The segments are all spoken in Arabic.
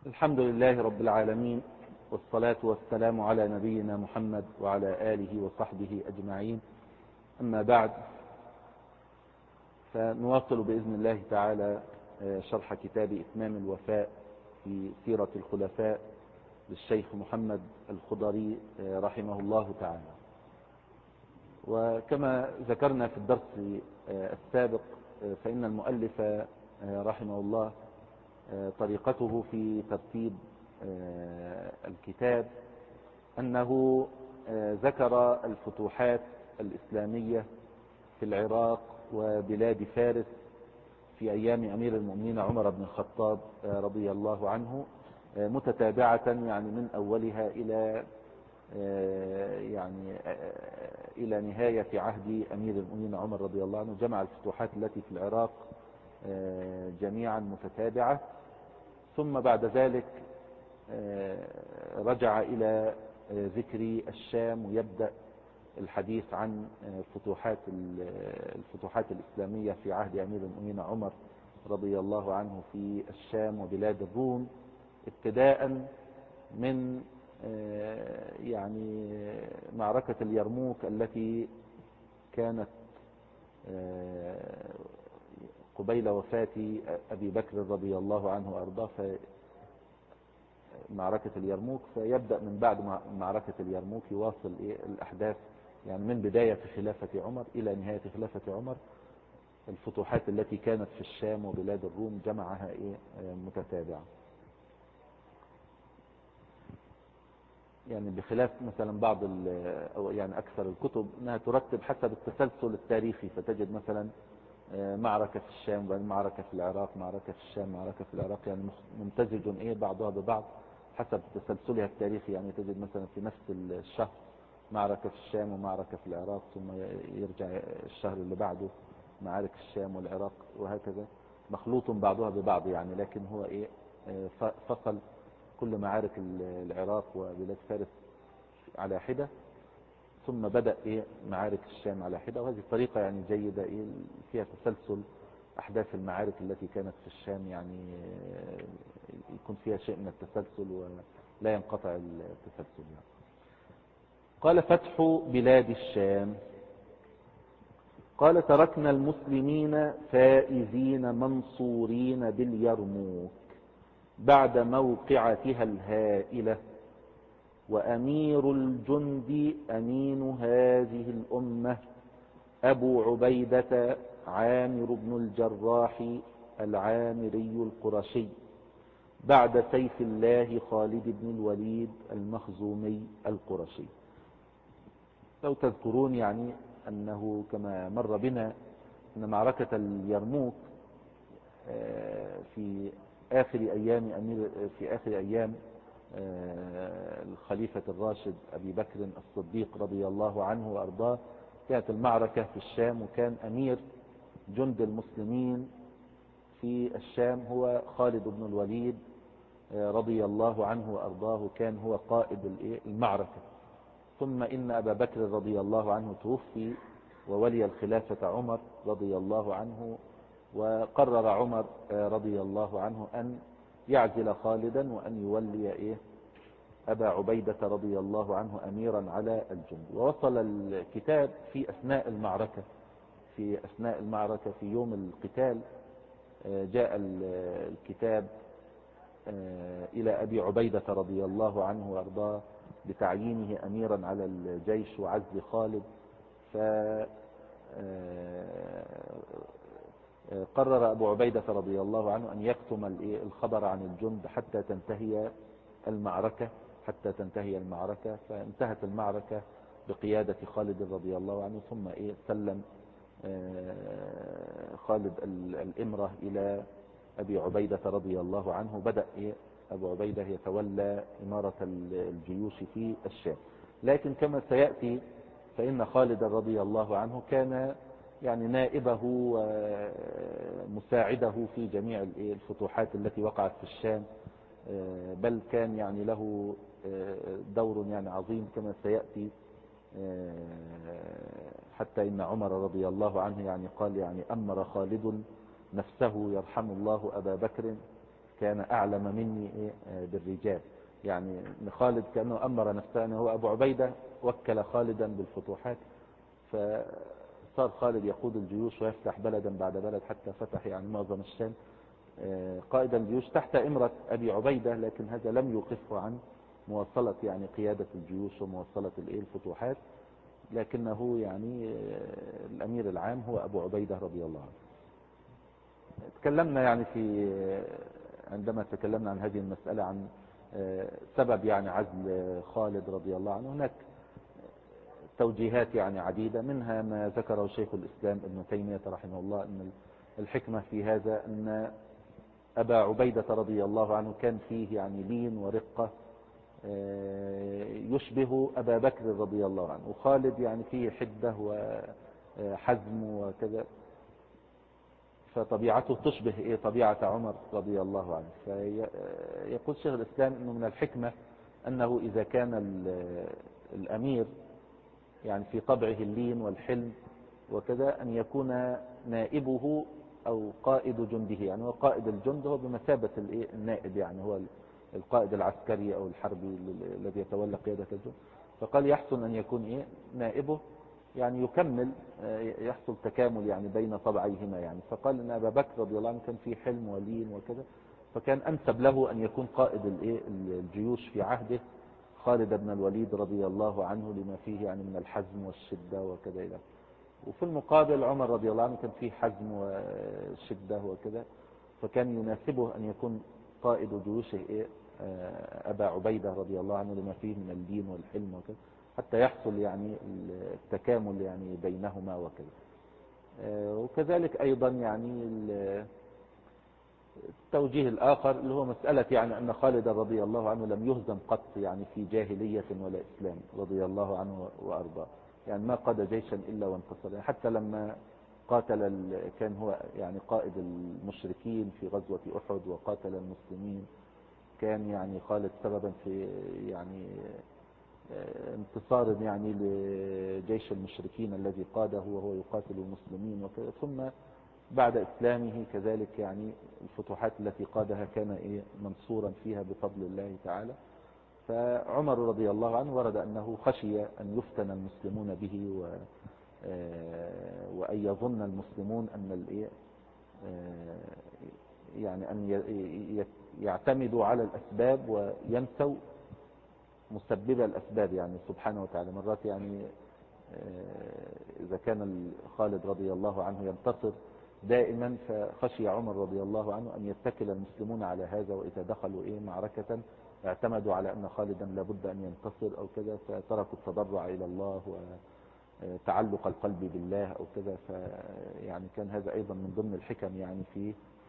الحمد لله رب العالمين، والصلاة والسلام على نبينا محمد وعلى آله وصحبه أجمعين. أما بعد، فنواصل بإذن الله تعالى شرح كتاب إتمام الوفاء في سيرة الخلفاء للشيخ محمد الخضري رحمه الله تعالى. وكما ذكرنا في الدرس السابق، فإن المؤلف رحمه الله طريقته في ترتيب الكتاب أنه ذكر الفتوحات الإسلامية في العراق وبلاد فارس في أيام أمير المؤمنين عمر بن الخطاب رضي الله عنه، متتابعة يعني من أولها إلى نهاية عهد أمير المؤمنين عمر رضي الله عنه. جمع الفتوحات التي في العراق جميعا متتابعة، ثم بعد ذلك رجع إلى ذكر الشام، ويبدأ الحديث عن الفتوحات الإسلامية في عهد أمير المؤمنين عمر رضي الله عنه في الشام وبلاد الروم، ابتداء من معركة اليرموك التي كانت قبيل وفاة أبي بكر رضي الله عنه وأرضاه، معركة اليرموك. فيبدأ من بعد معركة اليرموك يواصل الأحداث من بداية خلافة عمر إلى نهاية خلافة عمر. الفتوحات التي كانت في الشام وبلاد الروم جمعها متتابعة، بخلاف مثلا بعض أو أكثر الكتب أنها ترتب حسب التسلسل التاريخي، فتجد مثلا معركة في الشام، معركة في العراق، معركة في الشام، معركة في العراق، ممتزج بعضها ببعض حسب تسلسلها التاريخي. تجد مثلا في نفس الشهر معركة في الشام ومعركة في العراق، ثم يرجع الشهر اللي بعده معارك الشام والعراق، وهكذا مخلوط بعضها ببعض. لكن هو فصل كل معارك العراق وبلاد فارس على حدة، ثم بدأ معارك الشام على حدة. وهذه الطريقة جيدة، فيها تسلسل أحداث المعارك التي كانت في الشام، يكون فيها شيء من التسلسل ولا ينقطع التسلسل. قال: فتح بلاد الشام. قال: تركنا المسلمين فائزين منصورين باليرموك بعد موقعتها الهائلة، وأمير الجند أمين هذه الأمة أبو عبيدة عامر بن الجراح العامري القرشي، بعد سيف الله خالد بن الوليد المخزومي القرشي. لو تذكرون أنه كما مر بنا أن معركة اليرموك في آخر أيام الخليفة الراشد أبي بكر الصديق رضي الله عنه وأرضاه، كانت المعركة في الشام، وكان أمير جند المسلمين في الشام هو خالد بن الوليد رضي الله عنه وأرضاه، كان هو قائد المعركة. ثم إن أبا بكر رضي الله عنه توفي، وولي الخلافة عمر رضي الله عنه، وقرر عمر رضي الله عنه أن يعزل خالدا وأن يولي أبا عبيدة رضي الله عنه أميرا على الجند. ووصل الكتاب في أثناء المعركة في يوم القتال، جاء الكتاب إلى أبي عبيدة رضي الله عنه وأرضاه بتعيينه أميرا على الجيش وعزل خالد. قرر أبو عبيدة رضي الله عنه أن يكتم الخبر عن الجند حتى تنتهي المعركة. فانتهت المعركة بقيادة خالد رضي الله عنه، ثم سلم خالد الإمرة إلى أبي عبيدة رضي الله عنه. بدأ أبو عبيدة يتولى إمارة الجيوش في الشام. لكن كما سيأتي، فإن خالد رضي الله عنه كان نائبه ومساعده في جميع الفتوحات التي وقعت في الشام، بل كان له دور عظيم كما سيأتي. حتى إن عمر رضي الله عنه قال: أمر خالد نفسه يرحم الله أبا بكر كان أعلم مني بالرجال. يعني خالد كأنه أمر نفسه أنه هو أبو عبيدة وكل خالدا بالفتوحات، فصار خالد يقود الجيوش ويفتح بلدا بعد بلد حتى فتح يعني معظم الشام قائد الجيوش تحت إمرة أبي عبيدة، لكن هذا لم يوقفه عن مواصلة يعني قيادة الجيوش ومواصلة الفتوحات، لكنه يعني الأمير العام هو أبو عبيدة رضي الله عنه. تكلمنا يعني عندما تكلمنا عن هذه المسألة عن سبب يعني عزل خالد رضي الله عنه، هناك توجيهات يعني عديدة، منها ما ذكره شيخ الإسلام ابن تيمية رحمه الله أن الحكمة في هذا أن أبا عبيدة رضي الله عنه كان فيه يعني لين ورقة يشبه أبا بكر رضي الله عنه، وخالد يعني فيه حدة وحزم وكذا، فطبيعته تشبه طبيعة عمر رضي الله عنه. فيقول شيخ الإسلام أنه من الحكمة أنه إذا كان الأمير يعني في طبعه اللين والحلم وكذا أن يكون نائبه أو قائد جنده، يعني هو قائد الجند هو بمثابة النائب، يعني هو القائد العسكري أو الحربي الذي يتولى قيادة الجند، فقال يحسن أن يكون نائبه يعني يكمل، يحصل تكامل يعني بين طبعيهما يعني. فقال ان ابا بكر رضي الله عنه كان فيه حلم ولين وكذا، فكان انسب له ان يكون قائد الجيوش في عهده خالد بن الوليد رضي الله عنه، لما فيه يعني من الحزم والشدة وكذا الى. وفي المقابل عمر رضي الله عنه كان فيه حزم وشدة وكذا، فكان يناسبه ان يكون قائد جيوشه ابا عبيدة رضي الله عنه، لما فيه من اللين والحلم وكذا، حتى يحصل يعني التكامل يعني بينهما وكذا. وكذلك أيضا يعني التوجيه الآخر اللي هو مسألة يعني أن خالد رضي الله عنه لم يهزم قط يعني في جاهلية ولا إسلام رضي الله عنه وأرضاه، يعني ما قاد جيشا إلا وانتصر، يعني حتى لما قاتل كان هو يعني قائد المشركين في غزوة أحد وقاتل المسلمين، كان يعني خالد سببا في يعني انتصار يعني لجيش المشركين الذي قاده وهو يقاتل المسلمين وكذا. ثم بعد إسلامه كذلك يعني الفتوحات التي قادها كان منصورا فيها بفضل الله تعالى. فعمر رضي الله عنه ورد أنه خشي أن يفتن المسلمون به وأن يظن المسلمون أن يعني أن يعتمدوا على الأسباب وينسوا مسبب الأسباب يعني سبحانه وتعالى. مرات يعني إذا كان خالد رضي الله عنه ينتصر دائما، فخشي عمر رضي الله عنه أن يتكل المسلمون على هذا، وإذا دخلوا معركة اعتمدوا على أن خالدا لابد أن ينتصر أو كذا، فتركوا التضرع إلى الله وتعلق القلب بالله أو كذا. فيعني كان هذا أيضا من ضمن الحكم يعني في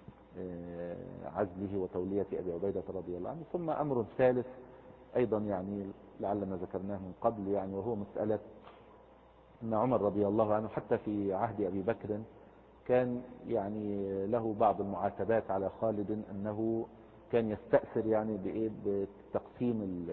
عزله وتولية أبي عبيدة رضي الله عنه. ثم أمر ثالث أيضا يعني لعلنا ذكرناه من قبل، يعني وهو مسألة أن عمر رضي الله عنه حتى في عهد أبي بكر كان يعني له بعض المعاتبات على خالد، أنه كان يستأثر يعني بتقسيم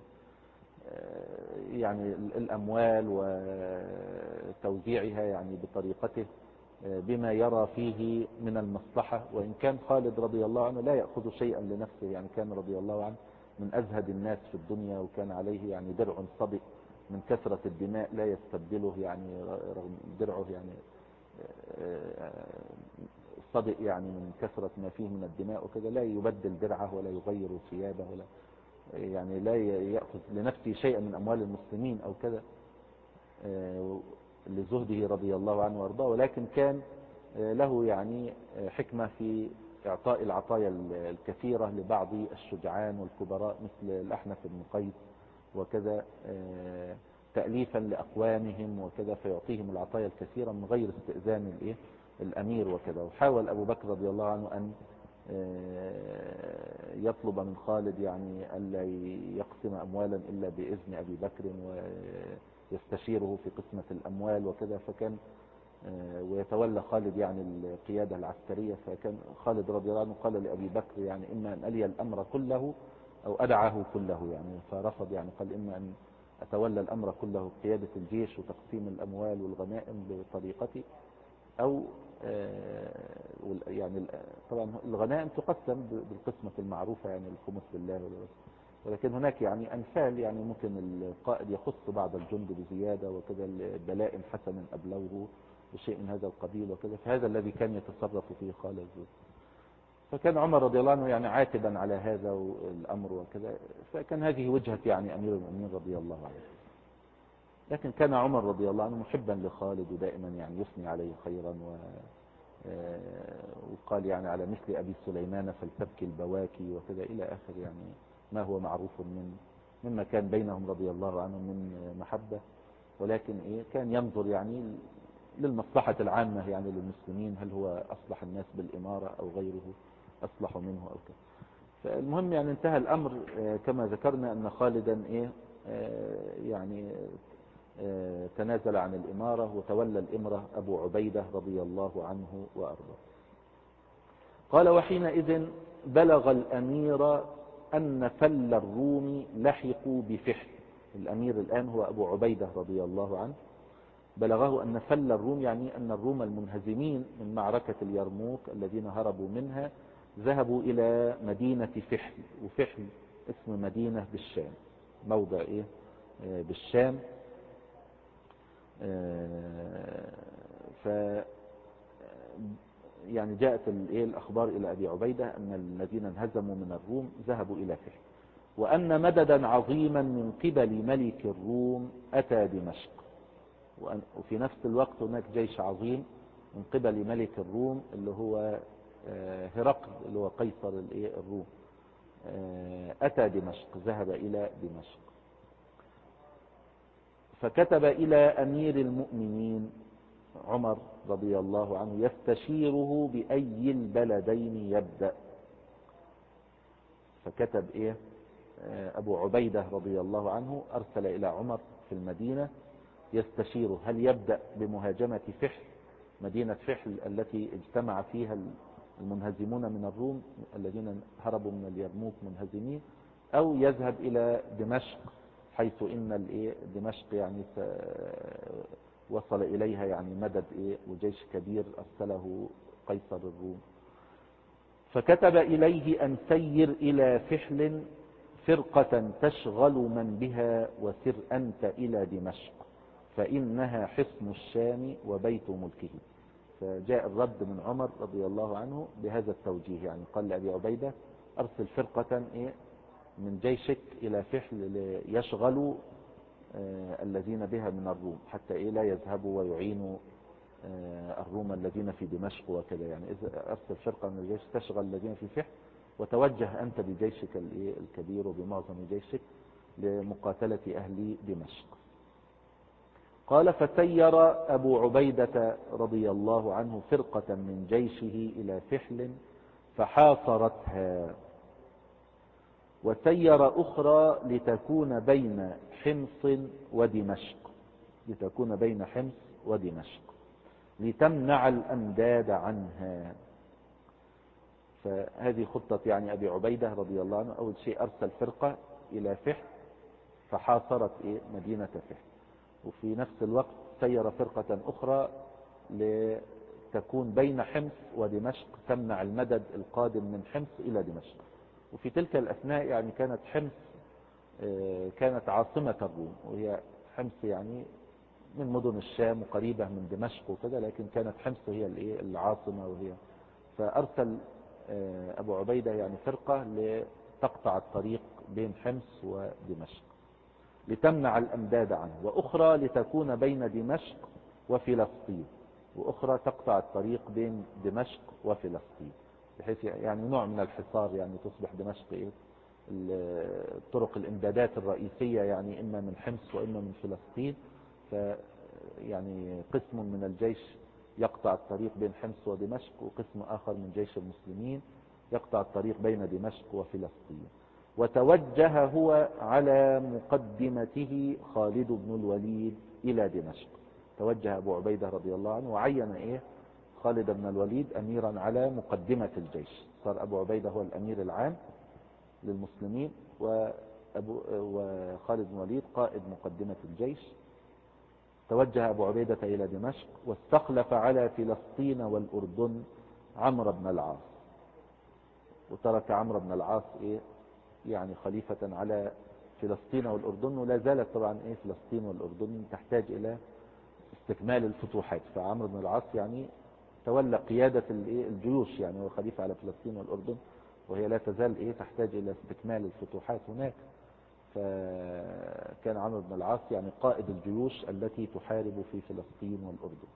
يعني الأموال وتوزيعها يعني بطريقته بما يرى فيه من المصلحة، وإن كان خالد رضي الله عنه لا يأخذ شيئا لنفسه، يعني كان رضي الله عنه من أزهد الناس في الدنيا، وكان عليه يعني درع صدئ من كثرة الدماء لا يستبدله، يعني رغم درعه يعني صدئ يعني من كثرة ما فيه من الدماء وكذا، لا يبدل درعه ولا يغير ثيابه ولا يعني لا يأخذ لنفسه شيئا من أموال المسلمين أو كذا لزهده رضي الله عنه وارضاه. ولكن كان له يعني حكمة في إعطاء العطايا الكثيرة لبعض الشجعان والكبراء مثل الأحنف بن قيس وكذا، تأليفا لأقوامهم وكذا، فيعطيهم العطايا الكثيرة من غير استئذان الأمير وكذا. وحاول أبو بكر رضي الله عنه أن يطلب من خالد يعني ألا يقسم أموالا إلا بإذن أبي بكر ويستشيره في قسمة الأموال وكذا، فكان ويتولى خالد يعني القيادة العسكرية. فكان خالد رضي الله عنه قال لأبي بكر يعني إما أن ألي الأمر كله أو أدعه كله، يعني فرفض، يعني قال إما أن أتولى الأمر كله قيادة الجيش وتقسيم الأموال والغنائم بطريقتي، أو يعني طبعا الغنائم تقسم بالقسمة المعروفة، يعني الخمس لله ولكن هناك يعني أمثال، يعني ممكن القائد يخص بعض الجند بزيادة وكذا، بلاء حسن أبلوه وشيء من هذا القبيل وكذا، فهذا الذي كان يتصرف فيه خالد. فكان عمر رضي الله عنه يعني عاتبا على هذا الأمر وكذا، فكان هذه وجهة يعني أمير المؤمنين رضي الله عنه. لكن كان عمر رضي الله عنه محبا لخالد ودائما يعني يثني عليه خيرا، وقال يعني على مثل أبي سليمان فلتبكي البواكي وكذا إلى آخر، يعني ما هو معروف مما كان بينهم رضي الله عنهم من محبة. ولكن كان ينظر يعني للمصلحة العامة يعني للمسلمين، هل هو أصلح الناس بالإمارة أو غيره أصلح منه أو كذا. فالمهم يعني انتهى الأمر كما ذكرنا أن خالدا يعني تنازل عن الإمارة وتولى الإمرة أبو عبيدة رضي الله عنه وأرضاه. قال وحينئذ بلغ الأمير أن فل الروم لحقوا بفحل. الأمير الآن هو أبو عبيدة رضي الله عنه. بلغه أن فل الروم يعني أن الروم المنهزمين من معركة اليرموك الذين هربوا منها ذهبوا إلى مدينة فحل. وفحل اسم مدينة بالشام، موضع بالشام. ف يعني جاءت الأخبار إلى أبي عبيدة أن الذين انهزموا من الروم ذهبوا إلى فحل، وأن مددا عظيما من قبل ملك الروم أتى دمشق. وفي نفس الوقت هناك جيش عظيم من قبل ملك الروم اللي هو هرقل اللي هو قيصر الروم، أتى دمشق، ذهب إلى دمشق. فكتب إلى أمير المؤمنين عمر رضي الله عنه يستشيره بأي البلدين يبدأ. فكتب أبو عبيدة رضي الله عنه أرسل إلى عمر في المدينة يستشيره هل يبدأ بمهاجمة فحل، مدينة فحل التي اجتمع فيها المنهزمون من الروم الذين هربوا من اليرموك منهزمين، أو يذهب إلى دمشق حيث إن دمشق يعني وصل إليها يعني مدد وجيش كبير أرسله قيصر الروم. فكتب إليه أن سير إلى فحل فرقة تشغل من بها وسر أنت إلى دمشق فإنها حصن الشام وبيت ملكه. فجاء الرد من عمر رضي الله عنه بهذا التوجيه، يعني قال لأبي عبيدة أرسل فرقة من جيشك إلى فحل ليشغلوا الذين بها من الروم حتى لا يذهبوا ويعينوا الروم الذين في دمشق وكذا. يعني إذا أرسل فرقة من الجيش تشغل الذين في فحل، وتوجه أنت بجيشك الكبير وبمعظم جيشك لمقاتلة أهل دمشق. قال فسير أبو عبيدة رضي الله عنه فرقة من جيشه إلى فحل فحاصرتها، وسير أخرى لتكون بين حمص ودمشق، لتكون بين حمص ودمشق لتمنع الأمداد عنها. فهذه خطة يعني أبي عبيدة رضي الله عنه. أول شيء أرسل فرقة إلى فحل فحاصرت مدينة فحل، وفي نفس الوقت سير فرقة أخرى لتكون بين حمص ودمشق تمنع المدد القادم من حمص إلى دمشق. وفي تلك الأثناء يعني كانت حمص كانت عاصمة الروم، وهي حمص يعني من مدن الشام وقريبة من دمشق وكذا، لكن كانت حمص هي العاصمة وهي. فأرسل أبو عبيدة يعني فرقة لتقطع الطريق بين حمص ودمشق لتمنع الأمداد عنه، وأخرى لتكون بين دمشق وفلسطين، وأخرى تقطع الطريق بين دمشق وفلسطين، بحيث يعني نوع من الحصار، يعني تصبح دمشق طرق الإمدادات الرئيسية يعني إما من حمص وإما من فلسطين. يعني قسم من الجيش يقطع الطريق بين حمص ودمشق، وقسم آخر من جيش المسلمين يقطع الطريق بين دمشق وفلسطين. وتوجه هو على مقدمته خالد بن الوليد إلى دمشق. توجه أبو عبيدة رضي الله عنه وعين خالد بن الوليد أميرا على مقدمة الجيش. صار أبو عبيدة هو الأمير العام للمسلمين، وخالد بن الوليد قائد مقدمة الجيش. توجه أبو عبيدة إلى دمشق، واستخلف على فلسطين والأردن عمرو بن العاص، وترك عمرو بن العاص يعني خليفة على فلسطين والأردن. ولا زالت طبعا فلسطين والأردن تحتاج إلى استكمال الفتوحات، فعمرو بن العاص يعني تولى قيادة الجيوش، يعني هو خليفة على فلسطين والأردن، وهي لا تزال تحتاج إلى استكمال الفتوحات هناك. فكان عمرو بن العاص يعني قائد الجيوش التي تحارب في فلسطين والأردن.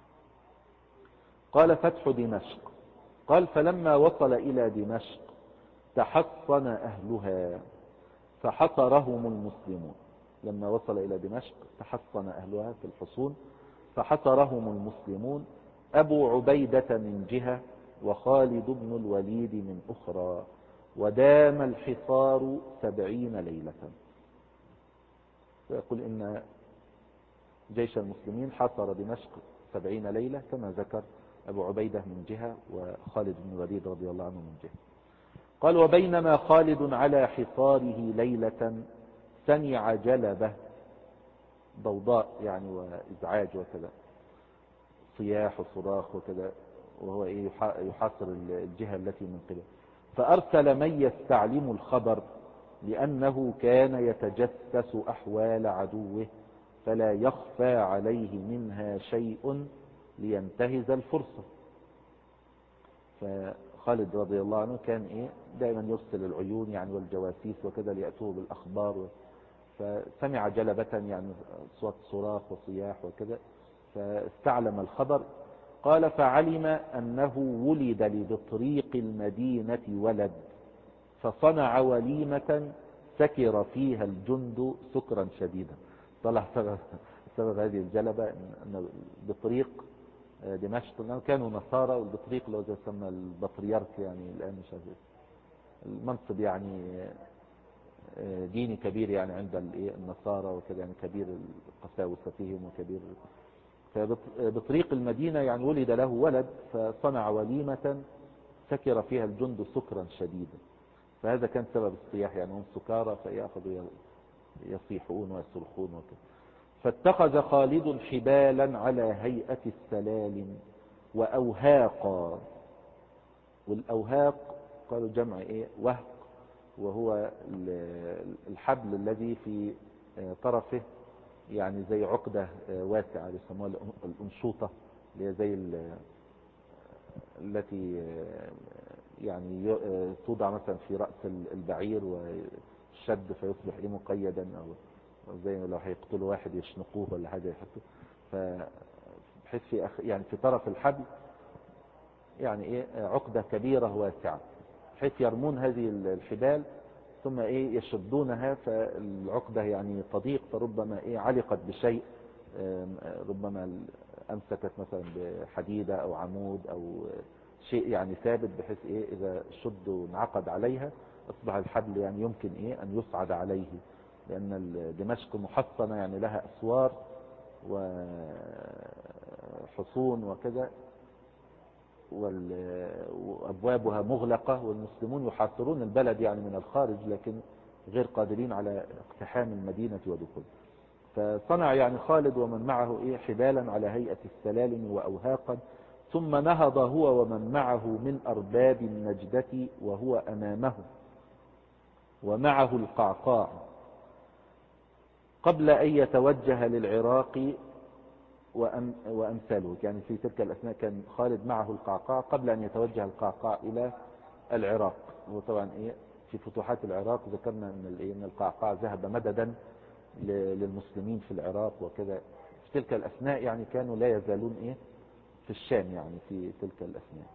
قال فتح دمشق. قال فلما وصل إلى دمشق تحصن أهلها فحصرهم المسلمون. لما وصل إلى دمشق تحصن أهلها في الحصون فحصرهم المسلمون، أبو عبيدة من جهة وخالد بن الوليد من أخرى، ودام الحصار 70 ليلة. ويقول إن جيش المسلمين حاصر دمشق 70 ليلة كما ذكر أبو عبيدة من جهة وخالد بن الوليد رضي الله عنه من جهة. قال وبينما خالد على حصاره ليلة سمع جلبة، ضوضاء يعني وإزعاج وكذا، صياح وصراخ وكذا، وهو يحاصر الجهة التي من قبل، فأرسل من يستعلم الخبر لأنه كان يتجسس أحوال عدوه فلا يخفى عليه منها شيء لينتهز الفرصة. فخالد رضي الله عنه كان دائما يرسل العيون يعني والجواسيس وكذا ليأتوه بالأخبار، فسمع جلبة يعني صوت صراخ وصياح وكذا، فاستعلم الخبر. قال فعلم أنه ولد لبطريق المدينة ولد، فصنع وليمة سكر فيها الجند سكرا شديدا. طلع سبب هذه الجلبة أن بطريق دمشق كانوا نصارى، والبطريق اللي هو زي يسمى البطريرك يعني الآن مش عارف المنصب يعني ديني كبير يعني عند النصارى وكذا، يعني كبير القساوسة فيهم وكبير. فبطريق المدينة يعني ولد له ولد فصنع وليمة سكر فيها الجند سكرا شديدا، فهذا كان سبب الصياح، يعني هم سكارى فيأخذوا يصيحون ويصرخون وكذا. فاتخذ خالد حبالا على هيئة السلالم وأوهاقا. والأوهاق قالوا جمع وهق، وهو الحبل الذي في طرفه يعني زي عقدة واسعة يسموها الأنشوطة، اللي هي زي التي يعني توضع مثلا في رأس البعير وشد فيصبح مقيدا، أو زي لو هيقتلوا واحد يشنقوه ولا حاجة يحطوه، فبحيث يعني في طرف الحبل يعني عقدة كبيرة واسعة، بحيث يرمون هذه الحبال ثم يشدونها، فالعقدة يعني تضيق، فربما علقت بشيء، ربما أمسكت مثلا بحديدة أو عمود أو شيء يعني ثابت، بحيث إذا شد وانعقد عليها أصبح الحبل يعني يمكن أن يصعد عليه، لأن دمشق محصنة يعني لها أسوار وحصون وكذا، وأبوابها مغلقة، والمسلمون يحاصرون البلد يعني من الخارج، لكن غير قادرين على اقتحام المدينة ودخول. فصنع يعني خالد ومن معه حبالا على هيئة السلالم وأوهاقا، ثم نهض هو ومن معه من أرباب النجدة وهو أمامه ومعه القعقاع قبل أن يتوجه للعراق وأمثاله. يعني في تلك الأثناء كان خالد معه القعقاع قبل أن يتوجه القعقاع إلى العراق. وطبعا في فتوحات العراق ذكرنا أن القعقاع ذهب مددا للمسلمين في العراق وكذا. في تلك الأثناء يعني كانوا لا يزالون في الشام يعني في تلك الأثناء.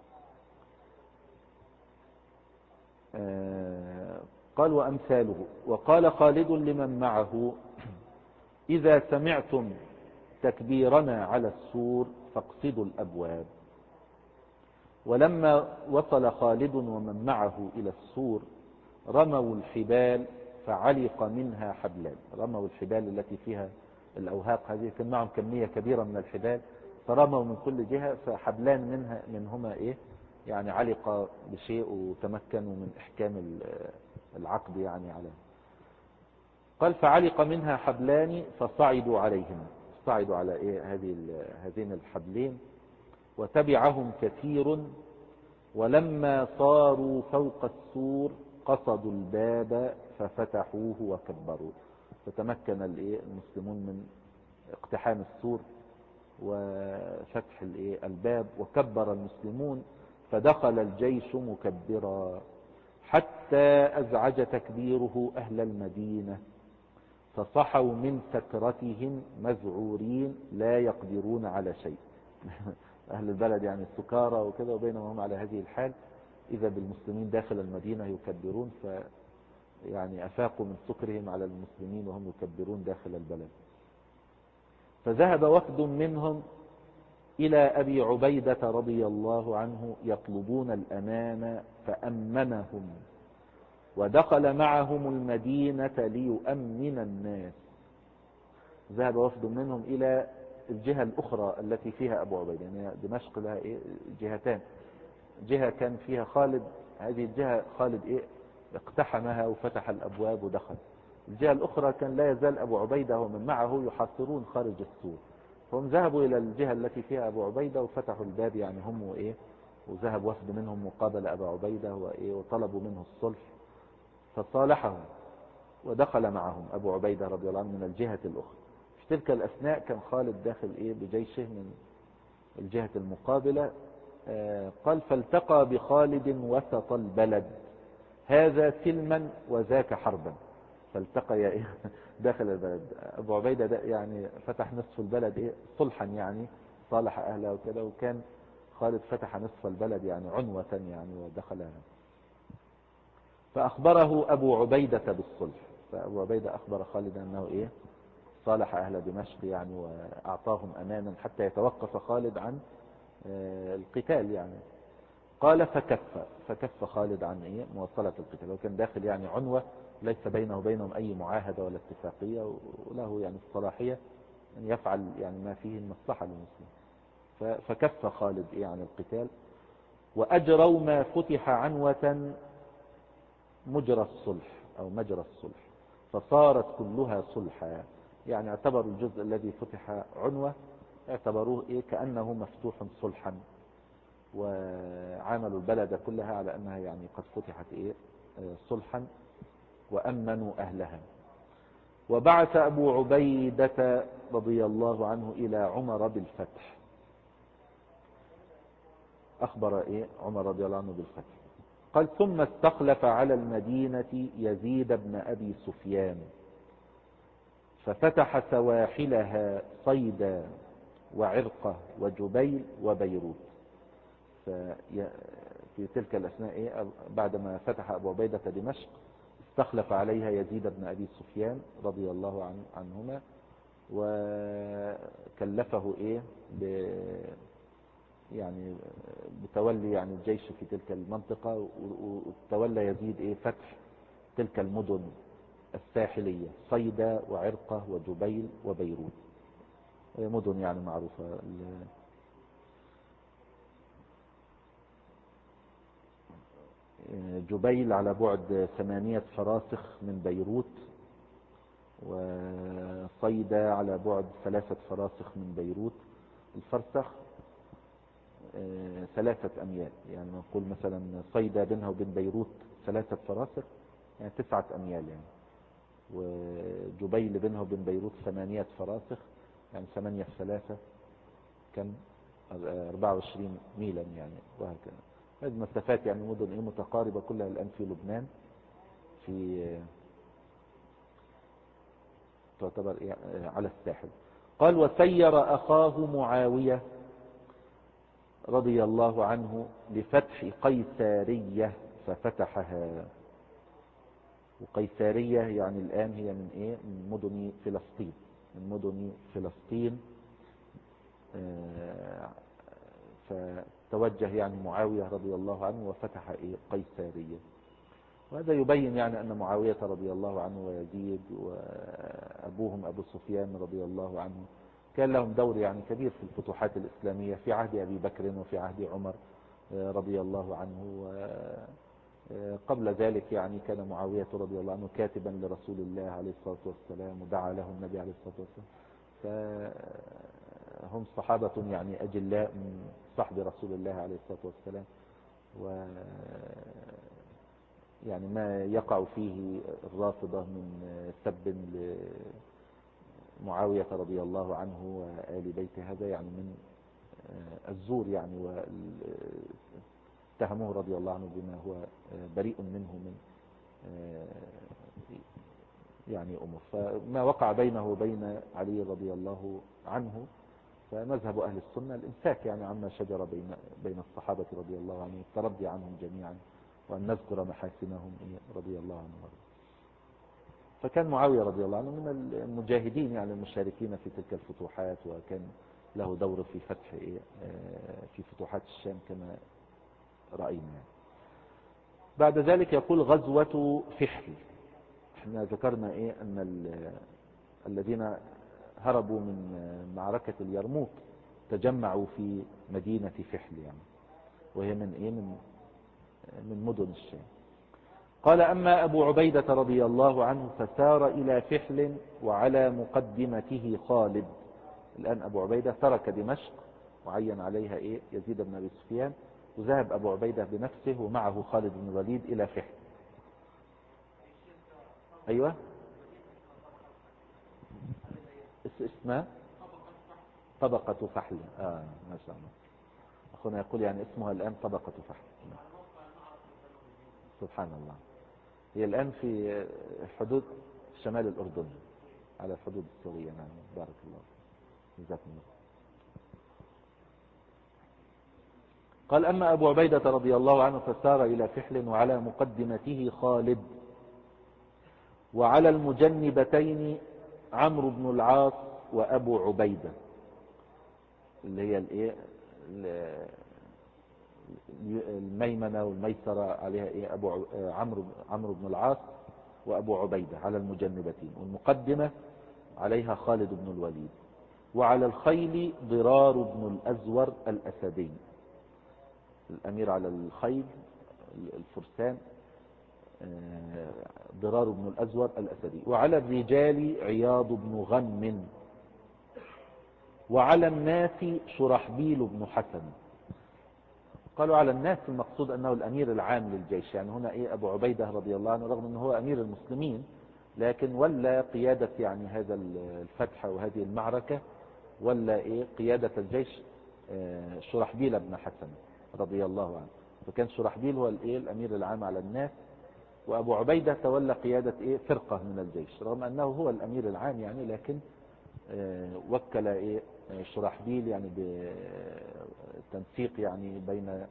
قال وأمثاله. وقال خالد لمن معه إذا سمعتم تكبيرنا على السور فاقصدوا الأبواب. ولما وصل خالد ومن معه إلى السور رموا الحبال فعلق منها حبلان. رموا الحبال التي فيها الأوهاق، هذه كان معهم كمية كبيرة من الحبال، فرموا من كل جهة، فحبلان منهما يعني علق بشيء وتمكنوا من إحكام العقد يعني على. قال فعلق منها حبلان فصعدوا عليهما يصطعدوا على هذين الحبلين. وتبعهم كثير، ولما صاروا فوق السور قصدوا الباب ففتحوه وكبروا. فتمكن المسلمون من اقتحام السور وفتح الباب، وكبر المسلمون فدخل الجيش مكبرا حتى أزعج تكبيره أهل المدينة، فصحوا من سكرتهم مذعورين لا يقدرون على شيء. أهل البلد يعني السكارى وكذا، وبينما هم على هذه الحال إذا بالمسلمين داخل المدينة يكبرون، يعني أفاقوا من سكرهم على المسلمين وهم يكبرون داخل البلد. فذهب وفد منهم إلى أبي عبيدة رضي الله عنه يطلبون الأمان فأمنهم، ودخل معهم المدينة ليؤمن الناس. ذهب وفد منهم إلى الجهة الأخرى التي فيها أبو عبيدة، يعني دمشق لها جهتان. جهة كان فيها خالد، هذه الجهة خالد اقتحمها وفتح الأبواب ودخل. الجهة الأخرى كان لا يزال أبو عبيدة ومن معه يحاصرون خارج السور، فهم ذهبوا إلى الجهة التي فيها أبو عبيدة وفتحوا الباب، يعني هم وذهب وفد منهم مقابل أبو عبيدة وطلبوا منه الصلح، فصالحهم ودخل معهم أبو عبيدة رضي الله عنه من الجهة الأخرى. في تلك الأثناء كان خالد داخل بجيشه من الجهة المقابلة. قال فالتقى بخالد وسط البلد، هذا سلما وذاك حربا. فالتقى داخل البلد. أبو عبيدة يعني فتح نصف البلد صلحا، يعني صالح أهله وكذا، وكان خالد فتح نصف البلد يعني عنوة يعني ودخلها. فأخبره أبو عبيدة بالصلح، فأبو عبيدة أخبر خالد أنه صالح أهل دمشق يعني وأعطاهم أمانا حتى يتوقف خالد عن القتال يعني. قال فكف خالد عن مواصلة القتال، وكان داخل يعني عنوة ليس بينه وبينهم أي معاهدة ولا اتفاقية، وله يعني الصلاحية أن يفعل يعني ما فيه المصلحة للمسلمين. فكف خالد عن القتال، وأجروا ما فتح عنوة مجرى الصلح أو مجرى الصلح، فصارت كلها صلحا. يعني اعتبروا الجزء الذي فتح عنوة اعتبروه كأنه مفتوح صلحا، وعاملوا البلد كلها على أنها يعني قد فتحت صلحا، وأمنوا أهلها. وبعث أبو عبيدة رضي الله عنه إلى عمر بالفتح، أخبر عمر رضي الله عنه بالفتح. قال ثم استخلف على المدينة يزيد بن أبي سفيان، ففتح سواحلها صيدا وعرقة وجبيل وبيروت. في تلك الأثناء بعدما فتح أبو عبيدة دمشق استخلف عليها يزيد بن أبي سفيان رضي الله عنهما، وكلفه يعني بتولي يعني الجيش في تلك المنطقة، وتولى يزيد فتح تلك المدن الساحلية صيدا وعرقة وجبيل وبيروت، مدن يعني معروفة. جبيل على بعد 8 فراسخ من بيروت، وصيدا على بعد 3 فراسخ من بيروت. الفرسخ 3 أميال، يعني نقول مثلا صيدا بينها وبين بيروت 3 فراسخ يعني 9 أميال يعني. وجبيل بينها وبين بيروت 8 فراسخ يعني 8 في 3 كم 24 ميلا يعني، وهكذا. هذه المسافات يعني مدن متقاربة كلها الآن في لبنان، في تعتبر على الساحل. قال وسير أخاه معاوية رضي الله عنه لفتح قيسارية ففتحها. وقيسارية يعني الآن هي من مدن فلسطين، من مدن فلسطين. فتوجه يعني معاوية رضي الله عنه وفتح قيسارية. وهذا يبين يعني أن معاوية رضي الله عنه ويزيد وأبوهم أبو سفيان رضي الله عنه كان لهم دور يعني كبير في الفتوحات الإسلامية في عهد أبي بكر وفي عهد عمر رضي الله عنه. قبل ذلك يعني كان معاوية رضي الله عنه كاتبا لرسول الله عليه الصلاة والسلام، ودعا له النبي عليه الصلاة والسلام. فهم صحابة يعني أجلاء من صحب رسول الله عليه الصلاة والسلام، و يعني ما يقع فيه الرافضة من سب لمعاوية رضي الله عنه وآل بيت، هذا يعني من الزور يعني، واتهموه رضي الله عنه بما هو بريء منه من يعني أمور. فما وقع بينه وبين علي رضي الله عنه، فمذهب أهل السنة الإمساك يعني عما شجر بين الصحابة رضي الله عنهم، الترضي عنهم جميعا، وأن نذكر محاسنهم رضي الله عنهم. فكان معاوية رضي الله عنه من المجاهدين يعني المشاركين في تلك الفتوحات، وكان له دور في فتح في فتوحات الشام كما رأينا يعني. بعد ذلك يقول غزوة فحل. احنا ذكرنا أن الذين هربوا من معركة اليرموك تجمعوا في مدينة فحل يعني، وهي من مدن الشام. قال أما أبو عبيدة رضي الله عنه فسار إلى فحل وعلى مقدمته خالد. الآن أبو عبيدة ترك دمشق وعين عليها يزيد بن أبي سفيان، وذهب أبو عبيدة بنفسه ومعه خالد بن الوليد إلى فحل. أيوة اسمها طبقة فحل. ما شاء الله، أخونا يقول يعني اسمها الآن طبقة فحل. سبحان الله. هي الآن في حدود شمال الأردن على الحدود السورية. نعم بارك الله جزاكم الله. قال أما أبو عبيدة رضي الله عنه فسار إلى فحل وعلى مقدمته خالد، وعلى المجنبتين عمرو بن العاص وأبو عبيدة، اللي هي الميمنة والميسرة عليها عمرو بن العاص وأبو عبيدة على المجنبتين، والمقدمة عليها خالد بن الوليد. وعلى الخيل ضرار بن الأزور الأسدي، الأمير على الخيل الفرسان ضرار بن الأزور الأسدي. وعلى الرجال عياض بن غنم. وعلى الناس شرحبيل بن حسن. قالوا على الناس المقصود أنه الأمير العام للجيش، يعني هنا أبو عبيدة رضي الله عنه رغم أنه هو أمير المسلمين لكن ولا قيادة يعني هذا الفتح وهذه المعركة، ولا قيادة الجيش شرحبيل بن حسن رضي الله عنه. فكان شرحبيل هو الأمير العام على الناس، وأبو عبيدة تولى قيادة فرقة من الجيش، رغم أنه هو الأمير العام يعني، لكن وكل شرحبيل يعني بتنسيق يعني بين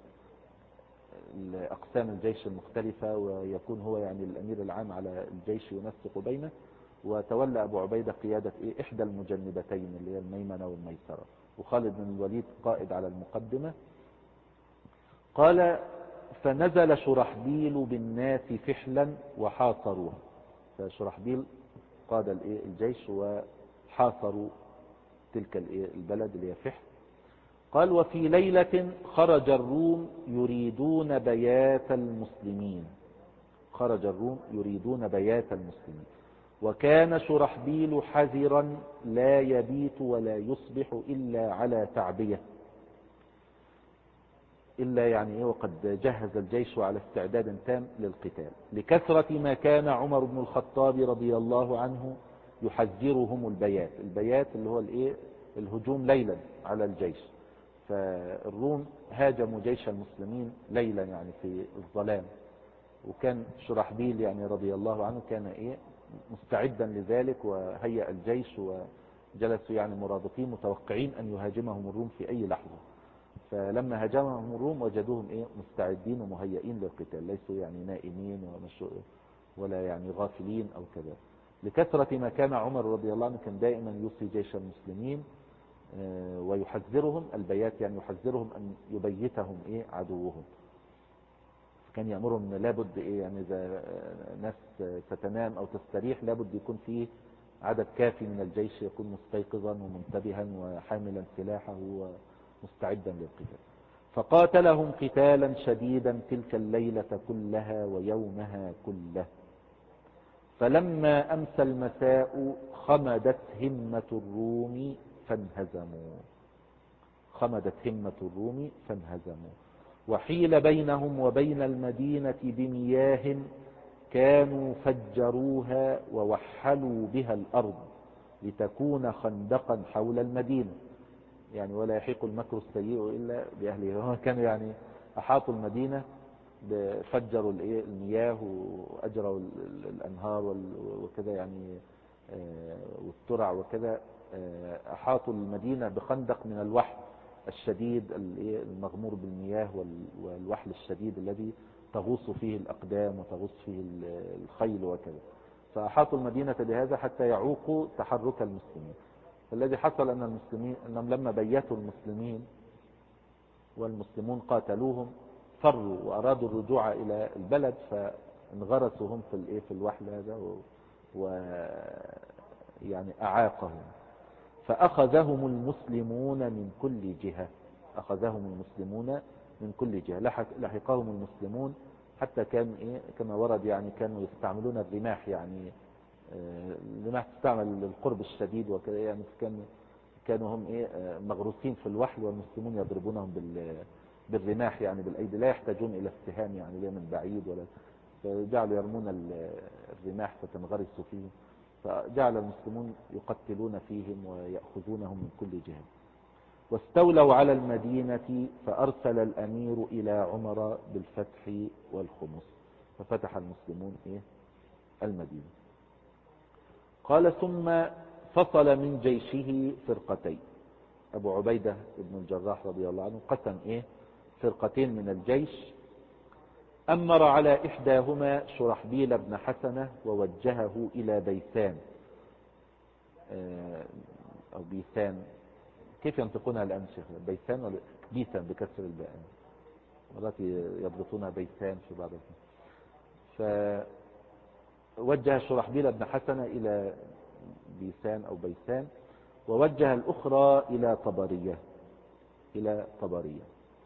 أقسام الجيش المختلفة، ويكون هو يعني الأمير العام على الجيش ينسق بينه. وتولى أبو عبيدة قيادة إحدى المجنبتين اللي هي الميمنة والميسرة، وخالد بن الوليد قائد على المقدمة. قال فنزل شرحبيل بالناس فحلا وحاصروه. فشرحبيل قاد الجيش وحاصروا تلك البلد اللي هي فحل. قال وفي ليلة خرج الروم يريدون بيات المسلمين. خرج الروم يريدون بيات المسلمين، وكان شرحبيل حذرا لا يبيت ولا يصبح إلا على تعبية، إلا يعني وقد جهز الجيش على استعداد تام للقتال، لكثرة ما كان عمر بن الخطاب رضي الله عنه يحذرهم البيات. البيات اللي هو الهجوم ليلا على الجيش. فالروم هاجموا جيش المسلمين ليلا يعني في الظلام، وكان شرحبيل يعني رضي الله عنه كان مستعدا لذلك، وهيأ الجيش وجلسوا يعني مرابطين متوقعين أن يهاجمهم الروم في أي لحظة. فلما هاجمهم الروم وجدوهم مستعدين ومهيئين للقتال، ليسوا يعني نائمين ولا يعني غافلين أو كذا. لكثرة ما كان عمر رضي الله عنه كان دائما يوصي جيش المسلمين ويحذرهم البيات، يعني يحذرهم أن يبيتهم عدوهم. كان يأمرهم أن لابد يعني إذا ناس ستنام أو تستريح لابد يكون فيه عدد كافي من الجيش يكون مستيقظا ومنتبها وحاملا سلاحه ومستعدا للقتال. فقاتلهم قتالا شديدا تلك الليلة كلها ويومها كله. فلما أمسى المساء خمدت همة الروم فانهزموا. خمدت همة الروم فانهزموا، وحيل بينهم وبين المدينة بمياه كانوا فجروها ووحلوا بها الأرض لتكون خندقا حول المدينة. يعني ولا يحيق المكر السيء إلا بأهله. كانوا يعني أحاطوا المدينة، فجروا المياه وأجروا الأنهار وكذا يعني، والترع وكذا. أحاطوا المدينة بخندق من الوحل الشديد المغمور بالمياه والوحل الشديد الذي تغوص فيه الأقدام وتغوص فيه الخيل وكذا. فأحاطوا المدينة بهذا حتى يعوقوا تحرك المسلمين. فالذي حصل أن المسلمين أنهم لما بيتوا المسلمين والمسلمون قاتلوهم فروا وأرادوا الرجوع إلى البلد، فانغرسوا هم في الوحل هذا يعني أعاقهم. فأخذهم المسلمون من كل جهة. أخذهم المسلمون من كل جهة، لحقهم المسلمون حتى كان كما ورد يعني كانوا يستعملون الرماح. يعني الرماح تستعمل للقرب الشديد وكذا يعني. كانوا هم مغروسين في الوحل والمسلمون يضربونهم بالرماح يعني بالأيدي، لا يحتاجون إلى السهام يعني لا من بعيد ولا. فجعلوا يرمون الرماح فتنغرس فيه، فجعل المسلمون يقتلون فيهم ويأخذونهم من كل جهة. واستولوا على المدينة، فأرسل الأمير إلى عمر بالفتح والخمس، ففتح المسلمون المدينة. قال ثم فصل من جيشه فرقتين. أبو عبيدة بن الجراح رضي الله عنه قسم فرقتين من الجيش. أمر على إحداهما شرحبيل بن حسنة ووجهه إلى بيسان أو بيسان، كيف ينطقونها الآن شيخ؟ بيسان ولا بيسان بكسر الباء؟ مرات يضبطونها بيسان في بعض فوجه شرحبيل بن حسنة إلى بيسان أو بيسان، ووجه الأخرى إلى طبرية.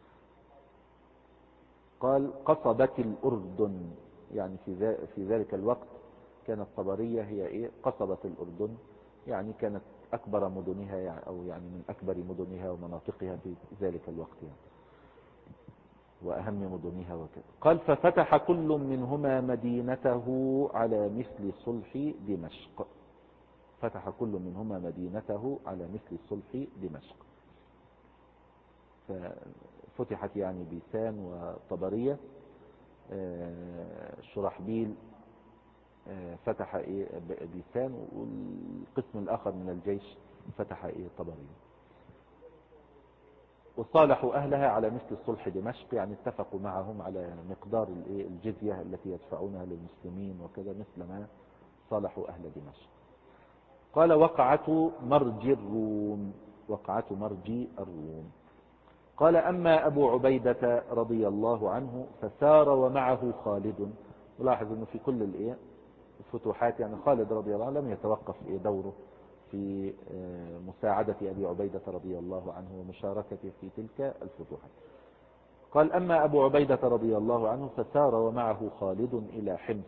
قال قصبة الأردن، يعني في ذلك الوقت كانت طبرية هي قصبة الأردن، يعني كانت أكبر مدنها يعني أو يعني من أكبر مدنها ومناطقها في ذلك الوقت يعني، وأهم مدنها وكذا. قال ففتح كل منهما مدينته على مثل صلح دمشق. فتح كل منهما مدينته على مثل صلح دمشق. ففتحت يعني بيسان وطبرية. شرحبيل فتح بيسان، والقسم الآخر من الجيش فتح طبرية. وصالحوا أهلها على مثل صلح دمشق، يعني اتفقوا معهم على مقدار الجزية التي يدفعونها للمسلمين وكذا، مثل ما صالحوا أهل دمشق. قال وقعة مرج الروم. وقعة مرج الروم. قال أما أبو عبيدة رضي الله عنه فسار ومعه خالد. ولاحظ أنه في كل الفتوحات يعني خالد رضي الله عنه لم يتوقف دوره في مساعدة أبي عبيدة رضي الله عنه ومشاركته في تلك الفتوحات. قال أما أبو عبيدة رضي الله عنه فسار ومعه خالد إلى حمص،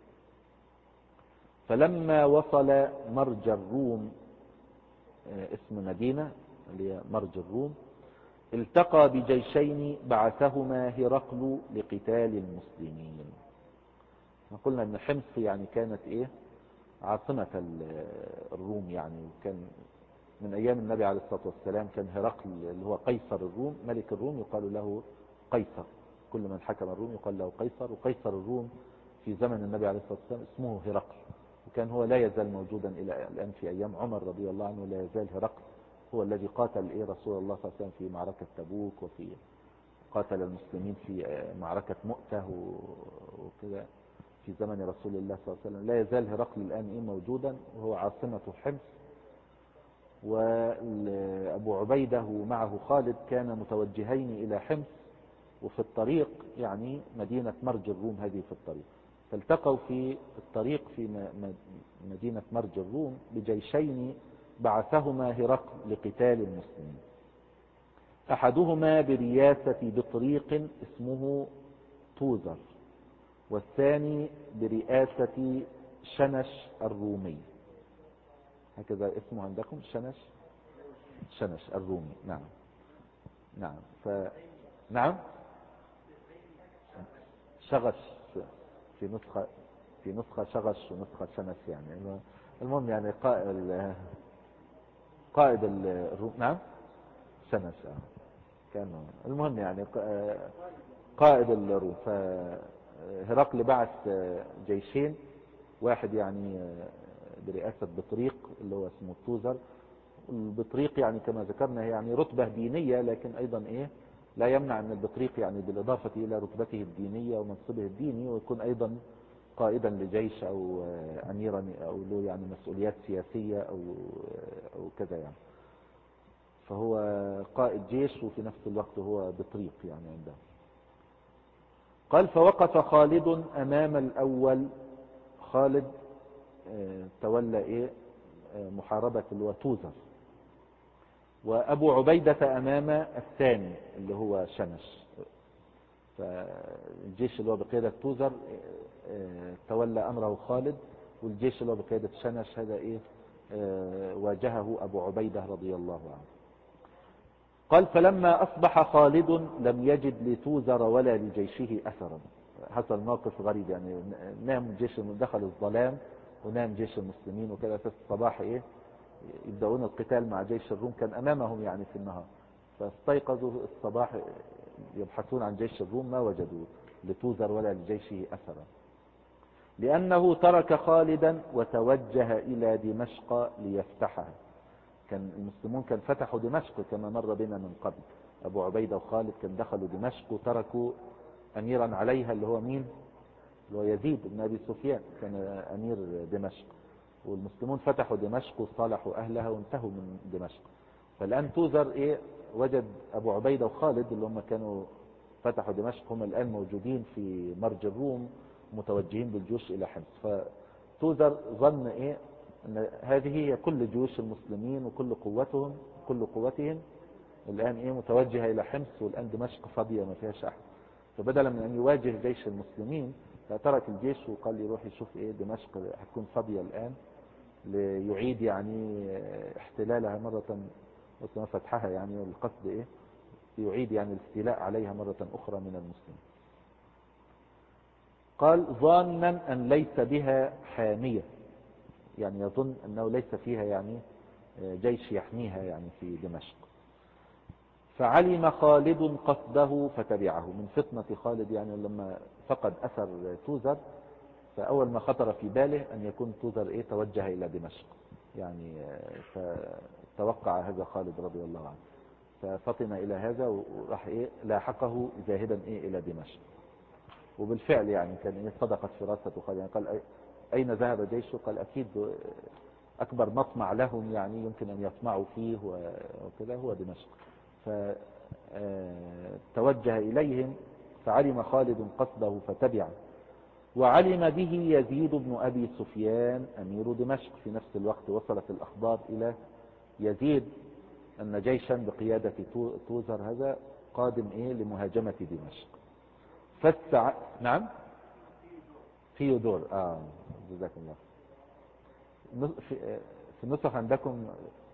فلما وصل مرج الروم، اسم مدينة اللي هي مرج الروم، التقى بجيشين بعثهما هرقل لقتال المسلمين. قلنا ان حمص يعني كانت عاصمة الروم يعني، وكان من ايام النبي عليه الصلاة والسلام كان هرقل اللي هو قيصر الروم ملك الروم يقال له قيصر. كل من حكم الروم يقال له قيصر. وقيصر الروم في زمن النبي عليه الصلاة والسلام اسمه هرقل، وكان هو لا يزال موجودا الى الان في ايام عمر رضي الله عنه. لا يزال هرقل هو الذي قاتل رسول الله صلى الله عليه وسلم في معركة تبوك، وفي قاتل المسلمين في معركة مؤتة وكذا في زمن رسول الله صلى الله عليه وسلم. لا يزال هرقل الآن موجودا، وهو عاصمة حمص. وأبو عبيدة ومعه خالد كان متوجهين إلى حمص، وفي الطريق يعني مدينة مرج الروم هذه في الطريق، فالتقوا في الطريق في مدينة مرج الروم بجيشين بعثهما هرقل لقتال المسلمين. أحدهما برياسة بطريق اسمه توزر، والثاني برئاسة شنش الرومي، هكذا اسمه عندكم شنش. شنش الرومي، نعم. نعم نعم شغش في نسخة، في نسخة شغش ونسخة شنش يعني. المهم يعني قائد الروم، نعم شنش كانوا. المهم يعني قائد الروم. فهرقل بعث جيشين، واحد يعني برئاسة بطريق اللي هو اسمه توزر. البطريق يعني كما ذكرنا يعني رتبة دينية، لكن ايضا لا يمنع ان البطريق يعني بالاضافة الى رتبته الدينية ومنصبه الديني ويكون ايضا قائدا لجيش او اميرا او له يعني مسؤوليات سياسية او كذا يعني. فهو قائد جيش وفي نفس الوقت هو بطريق يعني عنده. قال فوقف خالد امام الاول. خالد تولى محاربة الوتوزر، وابو عبيدة امام الثاني اللي هو شنش. فالجيش اللي هو بقيادة توزر تولى امره خالد، والجيش اللي هو بقيادة شنش هذا واجهه ابو عبيدة رضي الله عنه. قال فلما اصبح خالد لم يجد لتوزر ولا لجيشه اثرا. حصل موقف غريب يعني، نام جيش، دخل الظلام ونام جيش المسلمين وكذا. اساس الصباح يبدأون القتال مع جيش الروم، كان امامهم يعني في النهار. فاستيقظوا الصباح يبحثون عن جيش الروم، ما وجدوا لتوزر ولا لجيشه اثرا، لانه ترك خالدا وتوجه الى دمشق ليفتحها. كان المسلمون كان فتحوا دمشق كما مر بنا من قبل. ابو عبيدة وخالد كان دخلوا دمشق وتركوا اميرا عليها اللي هو مين؟ اللي هو يزيد بن ابي سفيان، كان امير دمشق. والمسلمون فتحوا دمشق وصالحوا اهلها وانتهوا من دمشق. فالان توزر وجد ابو عبيدة وخالد اللي هم كانوا فتحوا دمشق، هم الان موجودين في مرج الروم متوجهين بالجيوش الى حمص. فتوزر ظن ان هذه هي كل جيوش المسلمين وكل قوتهم، كل قوتهم الان متوجهة الى حمص، والان دمشق فاضية ما فيهاش احد. فبدلا من ان يواجه جيش المسلمين فترك الجيش وقال يروح يشوف دمشق هتكون فاضية الان، ليعيد يعني احتلالها مرة فتحها يعني، والقصد يعيد يعني الاستيلاء عليها مرة اخرى من المسلمين. قال ظانا ان ليس بها حامية، يعني يظن انه ليس فيها يعني جيش يحميها يعني في دمشق. فعلم خالد قصده فتبعه. من فتنة خالد يعني لما فقد اثر توزر، فاول ما خطر في باله ان يكون توزر توجه الى دمشق يعني. فتوقع هذا خالد رضي الله عنه، ففطن الى هذا وراح لاحقه ذاهبا الى دمشق. وبالفعل يعني كان صدقت فراسة خالد يعني. قال اين ذهب جيشه؟ قال اكيد اكبر مطمع لهم يعني يمكن ان يطمعوا فيه وكذا هو دمشق. فتوجه اليهم. فعلم خالد قصده فتبعه، وعلم به يزيد بن ابي سفيان امير دمشق. في نفس الوقت وصلت الاخبار الى يزيد ان جيشا بقيادة توزر هذا قادم لمهاجمة دمشق. نعم ثيودور. جزاك الله. في النسخ عندكم